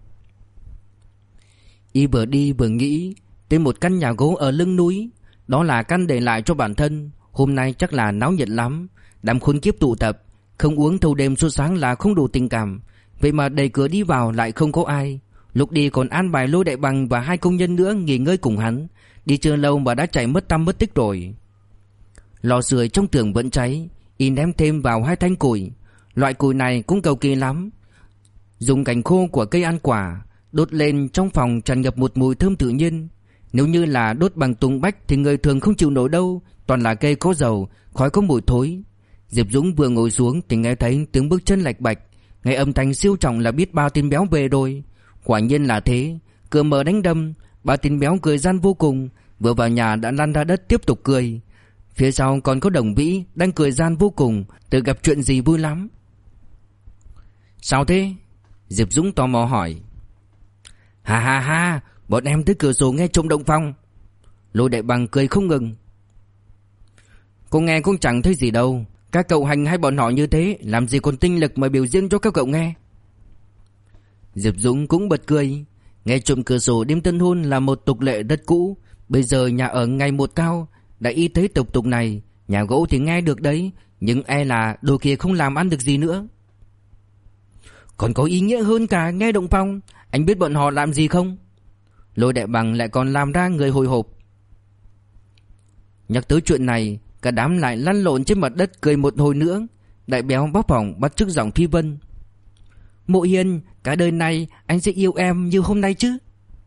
Y vừa đi vừa nghĩ tới một căn nhà gỗ ở lưng núi. Đó là căn để lại cho bản thân. Hôm nay chắc là náo nhiệt lắm, đám khốn kiếp tụ tập, không uống thâu đêm suốt sáng là không đủ tình cảm. Vậy mà đẩy cửa đi vào lại không có ai. Lúc đi còn an bài Lôi Đại Bằng và 2 công nhân nữa nghỉ ngơi cùng hắn. Đi chưa lâu mà đã chạy mất tăm mất tích rồi. Lò sưởi trong tường vẫn cháy. Y ném thêm vào 2 thanh củi. Loại củi này cũng cầu kỳ lắm. Dùng cành khô của cây ăn quả đốt lên, trong phòng tràn ngập một mùi thơm tự nhiên. Nếu như là đốt bằng tùng bách thì người thường không chịu nổi đâu. Toàn là cây có dầu, khói có mùi thối. Diệp Dũng vừa ngồi xuống thì nghe thấy tiếng bước chân lạch bạch. Nghe âm thanh siêu trọng là biết bao tên béo về rồi. Quả nhiên là thế. Cửa mở đánh đâm, ba tên béo cười gian vô cùng. Vừa vào nhà đã lăn ra đất tiếp tục cười. Phía sau còn có Đồng Vĩ đang cười gian vô cùng, tự gặp chuyện gì vui lắm. Sao thế? Diệp Dũng tò mò hỏi. Ha ha ha, bọn em tới cửa sổ nghe trộm động phòng. Lôi Đại Bằng cười không ngừng. Cô nghe cũng chẳng thấy gì đâu. Các cậu hành hay bọn họ như thế, làm gì còn tinh lực mà biểu diễn cho các cậu nghe. Diệp Dũng cũng bật cười. Nghe trộm cửa sổ đêm tân hôn là một tục lệ rất cũ. Bây giờ nhà ở ngày một cao, đã y thấy tục tục này. Nhà gỗ thì nghe được đấy, nhưng e là đồ kia không làm ăn được gì nữa. Còn có ý nghĩa hơn cả nghe động phòng. Anh biết bọn họ làm gì không? Lôi Đại Bằng lại còn làm ra người hồi hộp. Nhắc tới chuyện này, cả đám lại lăn lộn trên mặt đất cười một hồi nữa. Đại béo bóp hỏng bắt chước giọng Phi Vân. Mộ Hiền, cả đời này anh sẽ yêu em như hôm nay chứ?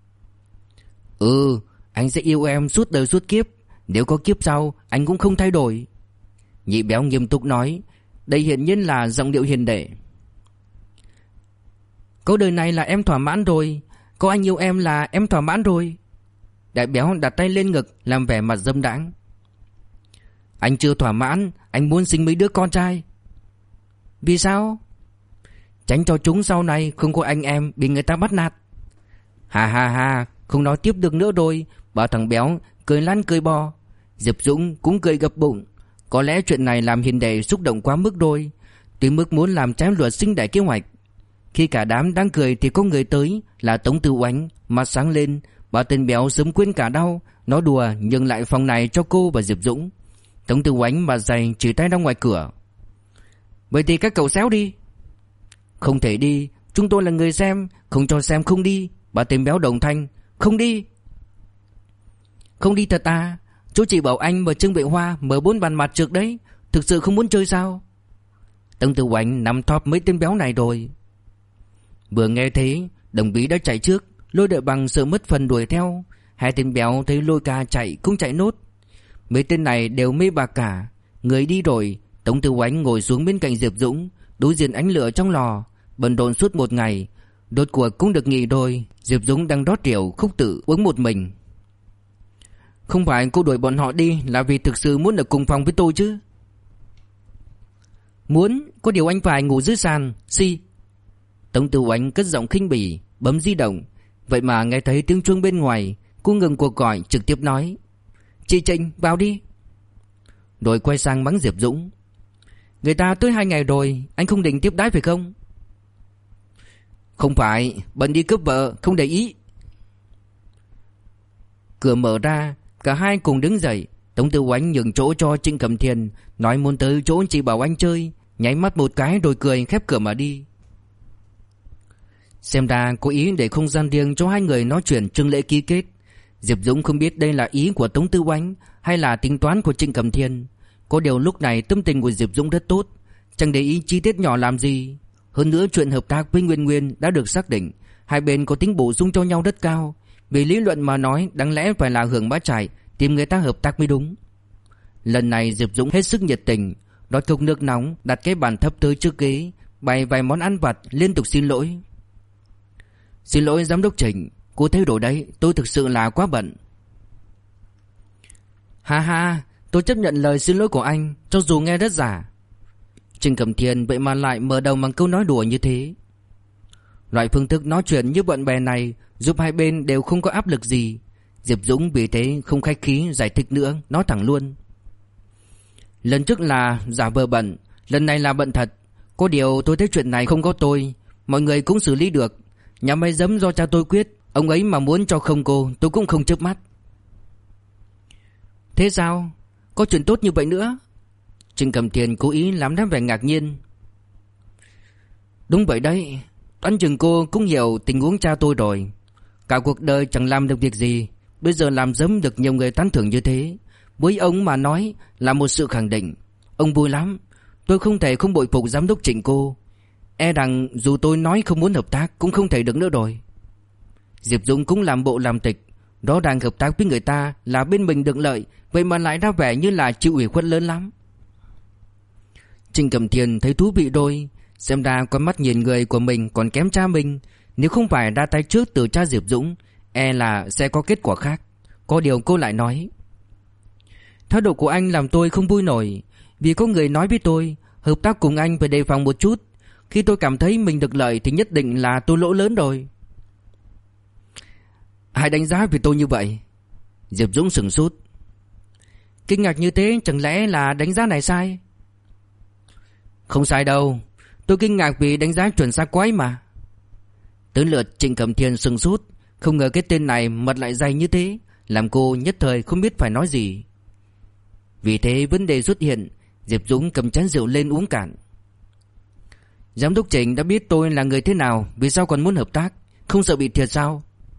Ừ, anh sẽ yêu em suốt đời suốt kiếp. Nếu có kiếp sau, anh cũng không thay đổi. Nhị béo nghiêm túc nói. Đây hiển nhiên là giọng điệu hiền đệ. Câu đời này là em thỏa mãn rồi. Có anh yêu em là em thỏa mãn rồi. Đại béo đặt tay lên ngực làm vẻ mặt dâm đãng. Anh chưa thỏa mãn, anh muốn sinh mấy đứa con trai. Vì sao? Tránh cho chúng sau này không có anh em bị người ta bắt nạt. Ha ha ha, không nói tiếp được nữa rồi. Bảo thằng béo cười lăn cười bò. Diệp Dũng cũng cười gập bụng. Có lẽ chuyện này làm hiền đệ xúc động quá mức rồi, tới mức muốn làm trái luật sinh đẻ kế hoạch. Khi cả đám đang cười thì có người tới, là Tống Tư Oánh. Mặt sáng lên, bảo tên béo sớm quên cả đau, nói đùa nhường lại phòng này cho cô và Diệp Dũng. Tống Tư Oánh mặt dày chỉ tay ra ngoài cửa. Vậy thì các cậu xéo đi. Không thể đi, chúng tôi là người xem, không cho xem không đi. Bà tên béo đồng thanh. Không đi. Không đi thật à? Chú chỉ bảo anh và Trương Bệ Hoa mở 4 bàn mặt trược đấy. Thực sự không muốn chơi sao? Tống Tư Oánh nắm thóp mấy tên béo này rồi. Vừa nghe thế, Đồng Bí đã chạy trước. Lôi Đại Bằng sợ mất phần đuổi theo. 2 tên béo thấy Lôi ca chạy cũng chạy nốt. Mấy tên này đều mê bạc cả. Người đi rồi, Tống Tư Oánh ngồi xuống bên cạnh Diệp Dũng, đối diện ánh lửa trong lò. Bận rộn suốt một ngày, đột cuộc cũng được nghỉ rồi. Diệp Dũng đang rót rượu khúc tự uống một mình. Không phải cô đuổi bọn họ đi là vì thực sự muốn ở cùng phòng với tôi chứ? Muốn, có điều anh phải ngủ dưới sàn. Si. Tống Tư Oánh cất giọng khinh bỉ, bấm di động. Vậy mà nghe thấy tiếng chuông bên ngoài, cô ngừng cuộc gọi trực tiếp nói. Chị Trịnh, vào đi. Rồi quay sang mắng Diệp Dũng. Người ta tới 2 ngày rồi, anh không định tiếp đãi phải không? Không phải, bận đi cướp vợ, không để ý. Cửa mở ra, cả hai cùng đứng dậy. Tống Tư Oánh nhường chỗ cho Trịnh Cẩm Thiên, nói muốn tới chỗ chị Bảo Anh chơi, nháy mắt một cái rồi cười khép cửa mà đi. Xem ra có ý để không gian riêng cho hai người nói chuyện trưng lễ ký kết. Diệp Dũng không biết đây là ý của Tống Tư Oánh hay là tính toán của Trịnh Cẩm Thiên. Có điều lúc này tâm tình của Diệp Dũng rất tốt, chẳng để ý chi tiết nhỏ làm gì. Hơn nữa chuyện hợp tác với Nguyên Nguyên đã được xác định, hai bên có tính bổ sung cho nhau rất cao. Về lý luận mà nói, đáng lẽ phải là Hưởng Bá Trải tìm người ta hợp tác mới đúng. Lần này Diệp Dũng hết sức nhiệt tình, rót cốc nước nóng, đặt cái bàn thấp tới trước ghế, bày vài món ăn vặt, liên tục xin lỗi. Xin lỗi giám đốc Trịnh, cô thay đổi đấy, tôi thực sự là quá bận. Ha ha, tôi chấp nhận lời xin lỗi của anh, cho dù nghe rất giả. Trịnh Cẩm Thiên vậy mà lại mở đầu bằng câu nói đùa như thế. Loại phương thức nói chuyện như bạn bè này giúp hai bên đều không có áp lực gì. Diệp Dũng vì thế không khách khí giải thích nữa, nói thẳng luôn. Lần trước là giả vờ bận, lần này là bận thật. Có điều tôi thấy chuyện này không có tôi, mọi người cũng xử lý được. Nhà máy giấm do cha tôi quyết, ông ấy mà muốn cho không cô, tôi cũng không chớp mắt. Thế sao? Có chuyện tốt như vậy nữa? Trịnh Cẩm Thiên cố ý làm đám vẻ ngạc nhiên. Đúng vậy đấy, đoán chừng cô cũng hiểu tình huống cha tôi rồi. Cả cuộc đời chẳng làm được việc gì, bây giờ làm giấm được nhiều người tán thưởng như thế, với ông mà nói là một sự khẳng định. Ông vui lắm, tôi không thể không bội phục giám đốc Trịnh cô. E rằng dù tôi nói không muốn hợp tác cũng không thể được nữa rồi. Diệp Dũng cũng làm bộ làm tịch, rõ ràng hợp tác với người ta là bên mình được lợi, vậy mà lại ra vẻ như là chịu ủy khuất lớn lắm. Trịnh Cẩm Thiên thấy thú vị rồi, xem ra con mắt nhìn người của mình còn kém cha mình. Nếu không phải ra tay trước từ cha Diệp Dũng, e là sẽ có kết quả khác. Có điều cô lại nói, thái độ của anh làm tôi không vui nổi. Vì có người nói với tôi, hợp tác cùng anh phải đề phòng một chút. Khi tôi cảm thấy mình được lợi thì nhất định là tôi lỗ lớn rồi. Ai đánh giá về tôi như vậy? Diệp Dũng sửng sốt. Kinh ngạc như thế, chẳng lẽ là đánh giá này sai? Không sai đâu, tôi kinh ngạc vì đánh giá chuẩn xác quá mà. Tới lượt Trịnh Cẩm Thiên sửng sốt, không ngờ cái tên này mật lại dày như thế, làm cô nhất thời không biết phải nói gì. Vì thế vấn đề xuất hiện, Diệp Dũng cầm chén rượu lên uống cạn. Giám đốc Trịnh đã biết tôi là người thế nào, vì sao còn muốn hợp tác? Không sợ bị thiệt sao?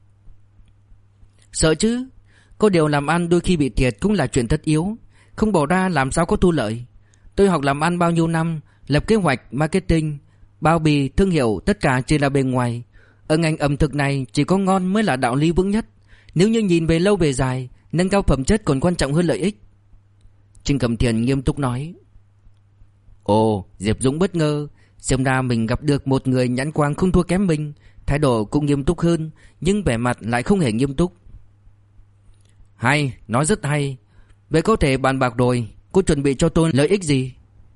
Sợ chứ, có điều làm ăn đôi khi bị thiệt cũng là chuyện tất yếu, không bỏ ra làm sao có thu lợi. Tôi học làm ăn bao nhiêu năm, lập kế hoạch, marketing, bao bì, thương hiệu, tất cả chỉ là bề ngoài. Ở ngành ẩm thực này chỉ có ngon mới là đạo lý vững nhất. Nếu như nhìn về lâu về dài, nâng cao phẩm chất còn quan trọng hơn lợi ích. Trịnh Cẩm Thiên nghiêm túc nói. Ồ, Diệp Dũng bất ngờ, xem ra mình gặp được một người nhãn quang không thua kém mình, thái độ cũng nghiêm túc hơn, nhưng vẻ mặt lại không hề nghiêm túc. Hay, nói rất hay. Vậy có thể bàn bạc rồi, cô chuẩn bị cho tôi lợi ích gì?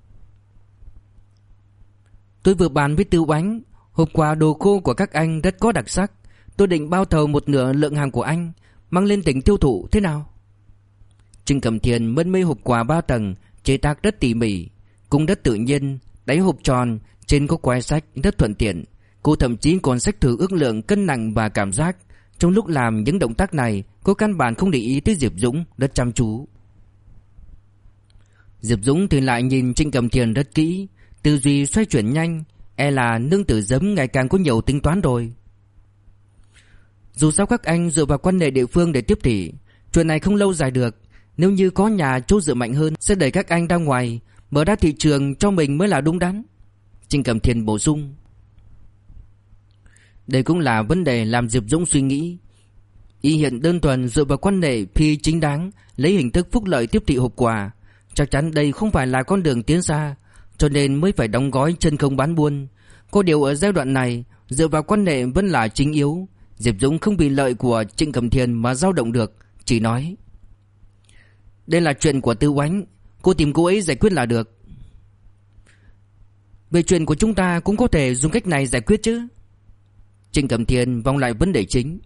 Tôi vừa bàn với Tư Oánh, hộp quà đồ khô của các anh rất có đặc sắc. Tôi định bao thầu một nửa lượng hàng của anh, mang lên tỉnh tiêu thụ, thế nào? Trịnh Cẩm Thiên mân mê hộp quà 3 tầng, chế tác rất tỉ mỉ, cũng rất tự nhiên. Đáy hộp tròn, trên có quai sách rất thuận tiện. Cô thậm chí còn xách thử ước lượng cân nặng và cảm giác. Trong lúc làm những động tác này, cô căn bản không để ý tới Diệp Dũng, rất chăm chú. Diệp Dũng thì lại nhìn Trịnh Cẩm Thiên rất kỹ, tư duy xoay chuyển nhanh, e là nương tử giấm ngày càng có nhiều tính toán rồi. Dù sao các anh dựa vào quan hệ địa phương để tiếp thị, chuyện này không lâu dài được. Nếu như có nhà chỗ dựa mạnh hơn, sẽ đẩy các anh ra ngoài, mở ra thị trường cho mình mới là đúng đắn. Trịnh Cẩm Thiên bổ sung. Đây cũng là vấn đề làm Diệp Dũng suy nghĩ. Y hiện đơn thuần dựa vào quan hệ phi chính đáng, lấy hình thức phúc lợi tiếp thị hộp quà, chắc chắn đây không phải là con đường tiến xa, cho nên mới phải đóng gói chân không bán buôn. Có điều ở giai đoạn này, dựa vào quan hệ vẫn là chính yếu. Diệp Dũng không vì lợi của Trịnh Cẩm Thiên mà dao động được, chỉ nói: đây là chuyện của Tư Oánh, cô tìm cô ấy giải quyết là được. Về chuyện của chúng ta cũng có thể dùng cách này giải quyết chứ? Trịnh Cẩm Thiên vòng lại vấn đề chính.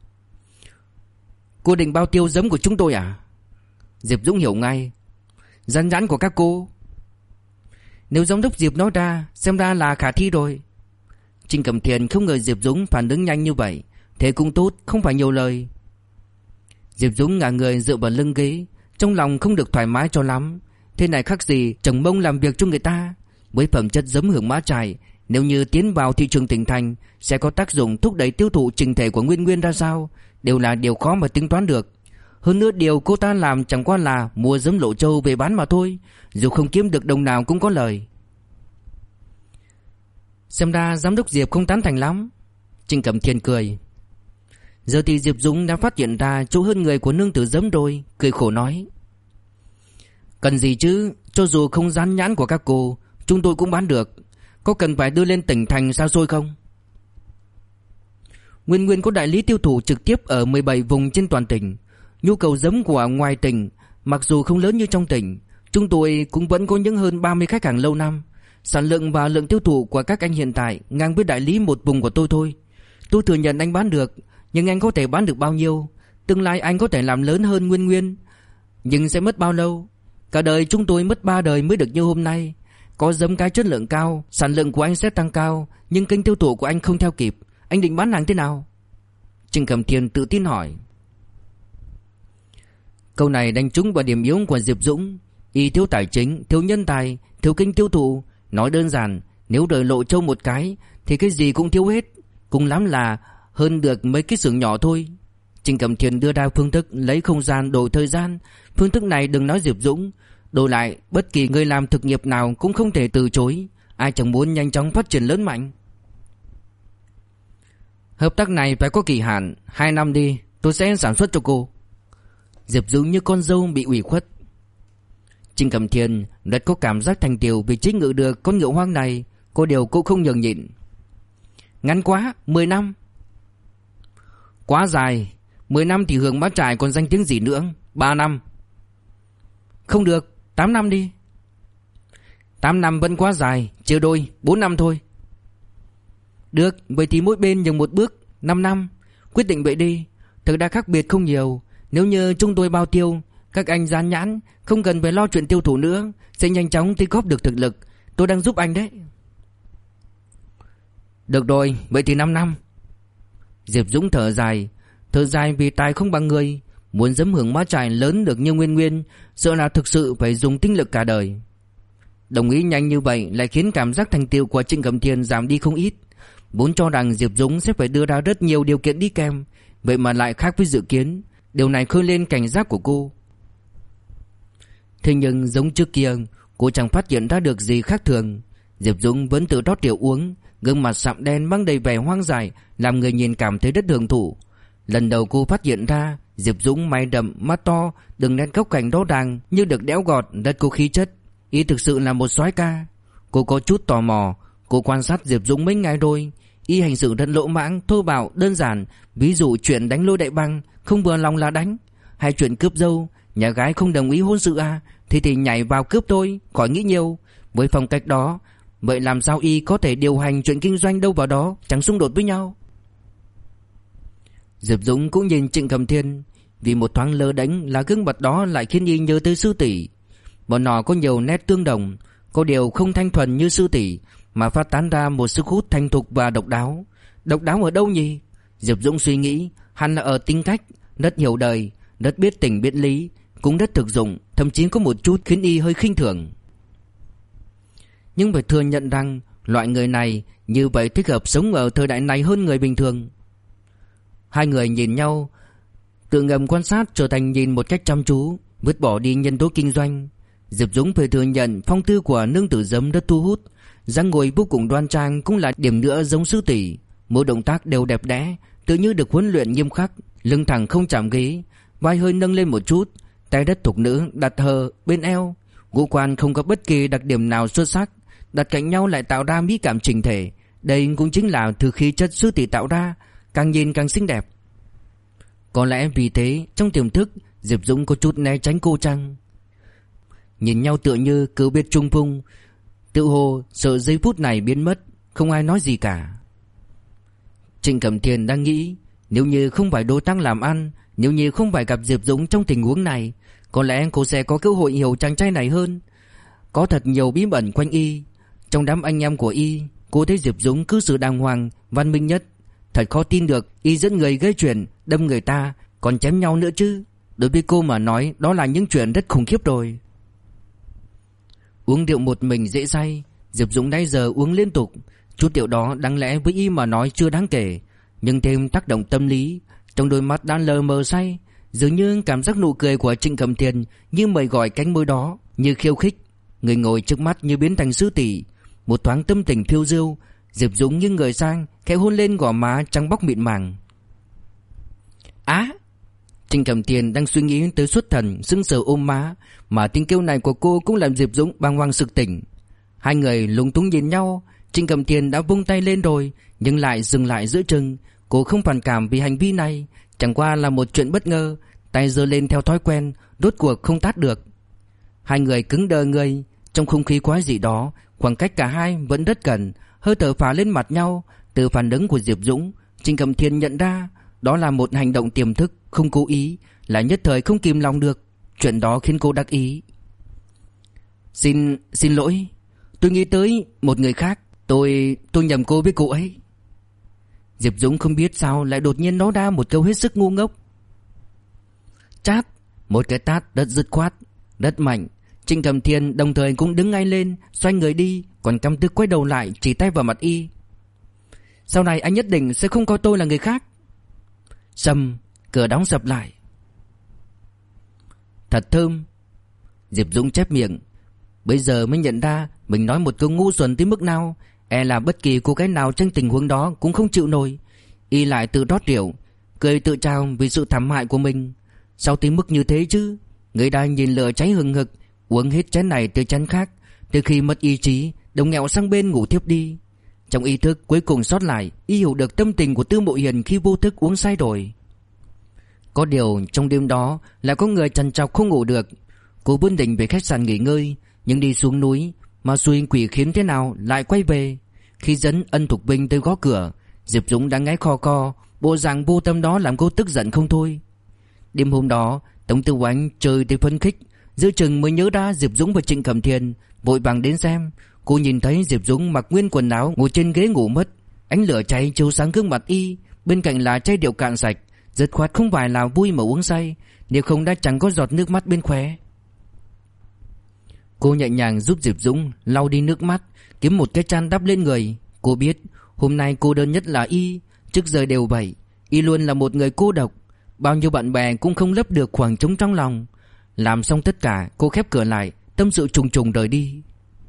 Cô định bao tiêu giấm của chúng tôi à? Diệp Dũng hiểu ngay. Rắn rắn của các cô. Nếu giám đốc Diệp nói ra, xem ra là khả thi rồi. Trình Cẩm Thiên không ngờ Diệp Dũng phản ứng nhanh như vậy. Thế cũng tốt, không phải nhiều lời. Diệp Dũng ngả người dựa vào lưng ghế, trong lòng không được thoải mái cho lắm. Thế này khác gì chồng mông làm việc cho người ta. Với phẩm chất giấm hưởng mã trải, nếu như tiến vào thị trường tỉnh thành, sẽ có tác dụng thúc đẩy tiêu thụ chỉnh thể của Nguyên Nguyên ra sao, đều là điều khó mà tính toán được. Hơn nữa điều cô ta làm chẳng qua là mua giấm Lộ Châu về bán mà thôi, dù không kiếm được đồng nào cũng có lời. Xem ra giám đốc Diệp không tán thành lắm. Trình Cẩm Thiên cười. Giờ thì Diệp Dũng đã phát hiện ra chỗ hơn người của nương tử giấm rồi, cười khổ nói. Cần gì chứ, cho dù không dán nhãn của các cô, chúng tôi cũng bán được. Có cần phải đưa lên tỉnh thành xa xôi không? Nguyên Nguyên có đại lý tiêu thụ trực tiếp ở 17 vùng trên toàn tỉnh. Nhu cầu giấm của ngoài tỉnh mặc dù không lớn như trong tỉnh, chúng tôi cũng vẫn có những hơn 30 khách hàng lâu năm. Sản lượng và lượng tiêu thụ của các anh hiện tại ngang với đại lý một vùng của tôi thôi. Tôi thừa nhận anh bán được, nhưng anh có thể bán được bao nhiêu? Tương lai anh có thể làm lớn hơn Nguyên Nguyên, nhưng sẽ mất bao lâu? Cả đời chúng tôi mất 3 đời mới được như hôm nay. Có giấm cái chất lượng cao, sản lượng của anh sẽ tăng cao, nhưng kênh tiêu thụ của anh không theo kịp. Anh định bán hàng thế nào? Trình Cẩm Thiên tự tin hỏi. Câu này đánh trúng vào điểm yếu của Diệp Dũng. Y thiếu tài chính, thiếu nhân tài, thiếu kênh tiêu thụ. Nói đơn giản, nếu rời Lộ Châu một cái thì cái gì cũng thiếu hết, cùng lắm là hơn được mấy cái xưởng nhỏ thôi. Trình Cẩm Thiên đưa ra phương thức lấy không gian đổi thời gian. Phương thức này đừng nói Diệp Dũng, đổi lại bất kỳ người làm thực nghiệp nào cũng không thể từ chối. Ai chẳng muốn nhanh chóng phát triển lớn mạnh. Hợp tác này phải có kỳ hạn, 2 năm đi, tôi sẽ sản xuất cho cô. Diệp Dũng như con dâu bị ủy khuất. Trình Cẩm Thiên rất có cảm giác thành tựu vì chế ngự được con ngựa hoang này. Có điều cô không nhường nhịn. Ngắn quá, 10 năm. Quá dài, 10 năm thì Hưởng Bá Trải còn danh tiếng gì nữa. 3 năm. Không được, 8 năm đi. 8 năm vẫn quá dài, chia đôi, 4 năm thôi. Được, vậy thì mỗi bên nhường một bước, 5 năm. Quyết định vậy đi. Thực ra khác biệt không nhiều. Nếu như chúng tôi bao tiêu, các anh dán nhãn, không cần phải lo chuyện tiêu thụ nữa, sẽ nhanh chóng tích góp được thực lực. Tôi đang giúp anh đấy. Được rồi, vậy thì 5 năm. Diệp Dũng thở dài vì tài không bằng người. Muốn giấm Hưởng Bá Trải lớn được như Nguyên Nguyên, sợ là thực sự phải dùng tinh lực cả đời. Đồng ý nhanh như vậy lại khiến cảm giác thành tựu của Trịnh Cẩm Thiên giảm đi không ít. Vốn cho rằng Diệp Dũng sẽ phải đưa ra rất nhiều điều kiện đi kèm, vậy mà lại khác với dự kiến. Điều này khơi lên cảnh giác của cô. Thế nhưng giống trước kia, cô chẳng phát hiện ra được gì khác thường. Diệp Dũng vẫn tự rót rượu uống, gương mặt sạm đen mang đầy vẻ hoang dại, làm người nhìn cảm thấy rất hưởng thụ. Lần đầu cô phát hiện ra Diệp Dũng mày đậm, mắt to, đường nét góc cạnh rõ ràng như được đẽo gọt, rất có khí chất. Y thực sự là một soái ca. Cô có chút tò mò. Cô quan sát Diệp Dũng mấy ngày rồi. Y hành xử rất lỗ mãng, thô bạo, đơn giản. Ví dụ chuyện đánh Lôi Đại Băng, không vừa lòng là đánh. Hay chuyện cướp dâu, nhà gái không đồng ý hôn sự à, thì nhảy vào cướp thôi, khỏi nghĩ nhiều. Với phong cách đó, vậy làm sao Y có thể điều hành chuyện kinh doanh đâu vào đó, chẳng xung đột với nhau. Diệp Dũng cũng nhìn Trịnh Cẩm Thiên. Vì một thoáng lơ đánh là gương mặt đó lại khiến Y nhớ tới sư tỷ. Bọn họ có nhiều nét tương đồng, có điều không thanh thuần như sư tỷ, mà phát tán ra một sức hút thành thục và độc đáo. Độc đáo ở đâu nhỉ? Diệp Dũng suy nghĩ, hẳn là ở tính cách, rất hiểu đời, rất biết tình biết lý, cũng rất thực dụng, thậm chí có một chút khiến Y hơi khinh thường. Nhưng phải thừa nhận rằng loại người này như vậy thích hợp sống ở thời đại này hơn người bình thường. Hai người nhìn nhau, tự ngầm quan sát trở thành nhìn một cách chăm chú, vứt bỏ đi nhân tố kinh doanh. Diệp Dũng phải thừa nhận phong tư của nương tử giấm rất thu hút, dáng ngồi vô cùng đoan trang cũng là điểm nữa giống sư tỷ. Mỗi động tác đều đẹp đẽ, tự như được huấn luyện nghiêm khắc, lưng thẳng không chạm ghế, vai hơi nâng lên một chút, tay rất thục nữ đặt hờ bên eo, ngũ quan không có bất kỳ đặc điểm nào xuất sắc, đặt cạnh nhau lại tạo ra mỹ cảm chỉnh thể. Đây cũng chính là thứ khí chất sư tỷ tạo ra, càng nhìn càng xinh đẹp. Có lẽ vì thế trong tiềm thức Diệp Dũng có chút né tránh cô chăng. Nhìn nhau tựa như cứ biết chung phung, tự hồ sợ giây phút này biến mất. Không ai nói gì cả. Trịnh Cẩm Thiên đang nghĩ, nếu như không phải đối tác làm ăn, nếu như không phải gặp Diệp Dũng trong tình huống này, có lẽ cô sẽ có cơ hội hiểu chàng trai này hơn. Có thật nhiều bí ẩn quanh Y. Trong đám anh em của Y, Cô thấy Diệp Dũng cư xử đàng hoàng, văn minh nhất. Thật khó tin được y dẫn người gây chuyện, đâm người ta, còn chém nhau nữa chứ. Đối với cô mà nói đó là những chuyện rất khủng khiếp rồi. Uống rượu một mình dễ say, Diệp Dũng nãy giờ uống liên tục. Chút rượu đó đáng lẽ với y mà nói chưa đáng kể, nhưng thêm tác động tâm lý, trong đôi mắt đã lờ mờ say. Dường như cảm giác nụ cười của Trịnh Cầm Thiên như mời gọi cánh môi đó, như khiêu khích. Người ngồi trước mắt như biến thành sư tỷ. Một thoáng tâm tình phiêu diêu, Diệp Dũng như người sang, khẽ hôn lên gò má trắng bóc mịn màng. Á! Trịnh Cầm Thiên đang suy nghĩ tới xuất thần, sững sờ ôm má, mà tiếng kêu này của cô cũng làm Diệp Dũng bàng hoàng sực tỉnh. Hai người lúng túng nhìn nhau. Trịnh Cầm Thiên đã vung tay lên rồi, nhưng lại dừng lại giữa chừng. Cô không phản cảm vì hành vi này, chẳng qua là một chuyện bất ngờ. Tay giơ lên theo thói quen, rốt cuộc không tát được. Hai người cứng đờ người. Trong không khí quái dị đó, khoảng cách cả hai vẫn rất gần, hơi thở phả lên mặt nhau. Từ phản ứng của Diệp Dũng, Trịnh Cầm Thiên nhận ra đó là một hành động tiềm thức, không cố ý, là nhất thời không kìm lòng được. Chuyện đó khiến cô đắc ý. Xin lỗi, tôi nghĩ tới một người khác. Tôi nhầm cô với cô ấy. Diệp Dũng không biết sao lại đột nhiên nói ra một câu hết sức ngu ngốc. Chát, một cái tát rất dứt khoát, rất mạnh. Trịnh Cầm Thiên đồng thời cũng đứng ngay lên, xoay người đi, còn căm tức quay đầu lại chỉ tay vào mặt y. Sau này anh nhất định sẽ không coi tôi là người khác. Sầm, cửa đóng sập lại. Thật thơm. Diệp Dũng chép miệng. Bây giờ mới nhận ra mình nói một câu ngu xuẩn tới mức nào. E là bất kỳ cô gái nào trong tình huống đó cũng không chịu nổi. Y lại tự rót rượu, cười tự trao vì sự thảm hại của mình. Sao tới mức như thế chứ? Người ta nhìn lửa cháy hừng hực, uống hết chén này tới chén khác, từ khi mất ý chí, đồng nghẹo sang bên ngủ thiếp đi. Trong ý thức cuối cùng sót lại, y hiểu được tâm tình của Tư Mộ Hiền khi vô thức uống say rồi. Có điều trong đêm đó lại có người trằn trọc không ngủ được. Cô vốn định về khách sạn nghỉ ngơi, nhưng đi xuống núi mà xui quỷ khiến thế nào lại quay về. Khi dẫn Ân Thục Vinh tới gõ cửa, Diệp Dũng đã ngáy khò khò, bộ dạng vô tâm đó làm cô tức giận không thôi. Đêm hôm đó Tống Tư Oánh chơi tới phấn khích, giữa chừng mới nhớ ra Diệp Dũng và Trịnh Cầm Thiên, vội vàng đến xem. Cô nhìn thấy Diệp Dũng mặc nguyên quần áo ngồi trên ghế ngủ mất, ánh lửa cháy chiếu sáng gương mặt y, bên cạnh là chai rượu cạn sạch. Dứt khoát không phải là vui mà uống say, nếu không đã chẳng có giọt nước mắt bên khóe. Cô nhẹ nhàng giúp Diệp Dũng lau đi nước mắt, kiếm một cái chăn đắp lên người. Cô biết hôm nay cô đơn nhất là y, trước giờ đều vậy. Y luôn là một người cô độc, bao nhiêu bạn bè cũng không lấp được khoảng trống trong lòng. Làm xong tất cả, cô khép cửa lại, tâm sự trùng trùng rời đi.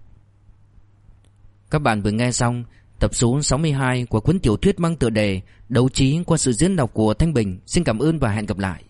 Các bạn vừa nghe xong tập số 62 của cuốn tiểu thuyết mang tựa đề Đấu trí qua sự diễn đọc của Thanh Bình. Xin cảm ơn và hẹn gặp lại.